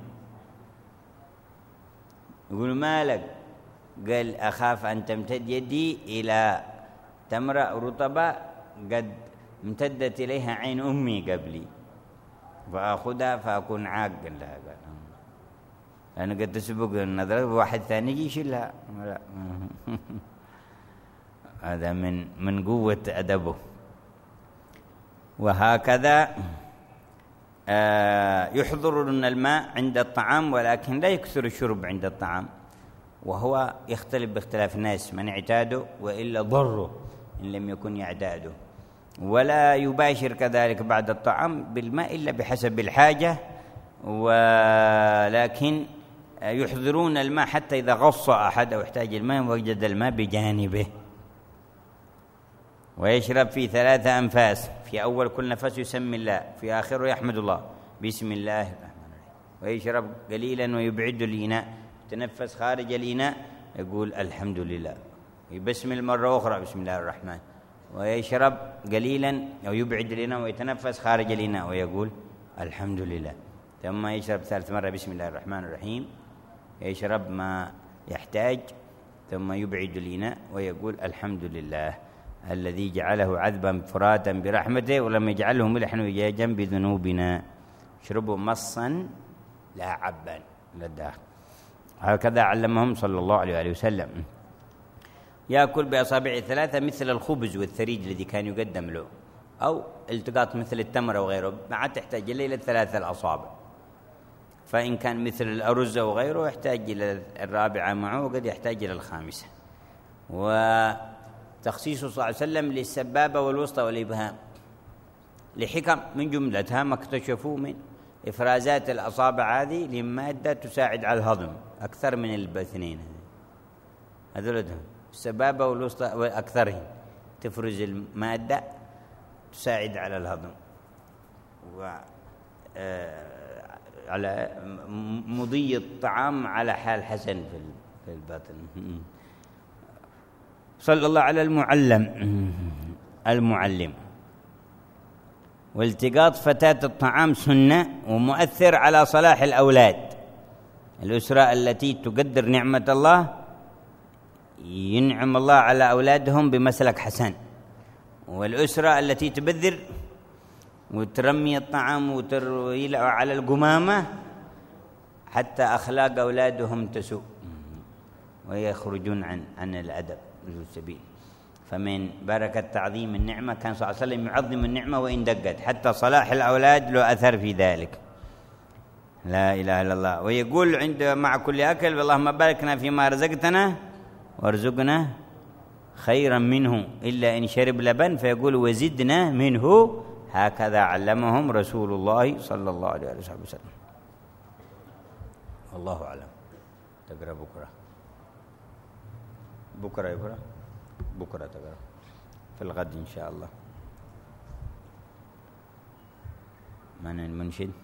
يقول مالك؟ قال أخاف أن تمتد يدي إلى تمرة رطبة قد امتدت إليها عين أمي قبلي فأخذها فأكون عاقا لها. لأنه قد تسبق النظرة وواحد ثاني يجي يشيلها. هذا من قوة أدبه. وهكذا يحضرون الماء عند الطعام، ولكن لا يكثر الشرب عند الطعام، وهو يختلف باختلاف الناس، من اعتاده وإلا ضره إن لم يكن يعتاده. ولا يباشر كذلك بعد الطعام بالماء إلا بحسب الحاجة، ولكن يحضرون الماء حتى إذا غص أحد أو احتاج الماء وجد الماء بجانبه. ويشرب في 3 أنفاس، في أول كل نفس يسمي الله، في آخره يحمد الله بسم الله الرحمن الرحيم. ويشرب قليلا ويبعد الإناء، يتنفس خارج الإناء يقول الحمد لله، يبسمل مرة أخرى بسم الله الرحمن. ويشرب قليلا أو يبعد الإناء ويتنفس خارج الإناء ويقول الحمد لله. ثم يشرب 3 مرة بسم الله الرحمن الرحيم، يشرب ما يحتاج، ثم يبعد الإناء ويقول الحمد لله الذي جعله عذبا فراتا برحمته ولم يجعله ملحا وجاجا بذنوبنا. اشربوا مصا لا عبا للداخل. هكذا علمهم صلى الله عليه وآله وسلم. يأكل بأصابع 3 مثل الخبز والثريد الذي كان يقدم له، أو التقاط مثل التمر وغيره، ما عاد تحتاج إلى 3 الأصابع. فإن كان مثل الأرز وغيره يحتاج إلى 4 معه، وقد يحتاج إلى 5. وتخصيصه صلى الله عليه وسلم للسبابة والوسطى والإبهام لحكم، من جملتها ما اكتشفوا من إفرازات الأصابع هذه لمادة تساعد على الهضم أكثر من الاثنين هذول، السبابة والوسطى وأكثرهم تفرز المادة تساعد على الهضم على مضي الطعام على حال حسن في الباطن. صلى الله على المعلم. والتقاط فتاة الطعام سنة ومؤثر على صلاح الأولاد. الأسرة التي تقدر نعمة الله ينعم الله على أولادهم بمسلك حسن، والأسرة التي تبذر وترمي الطعام وتروي على القمامة حتى أخلاق أولادهم تسوء ويخرجون عن الأدب والسبيل. فمن بركة تعظيم النعمة كان صلى الله عليه وسلم يعظم النعمة وإن دقت، حتى صلاح الأولاد له أثر في ذلك. لا إله إلا الله. ويقول عند مع كل أكل اللهم باركنا فيما رزقتنا وارزقنا خيرا منه إلا إن شرب لبن، فيقول وزدنا منه. هكذا علمهم رسول الله صلى الله عليه وسلم. والله أعلم. تقرأ بكرة تقرأ في الغد إن شاء الله. من المنشد؟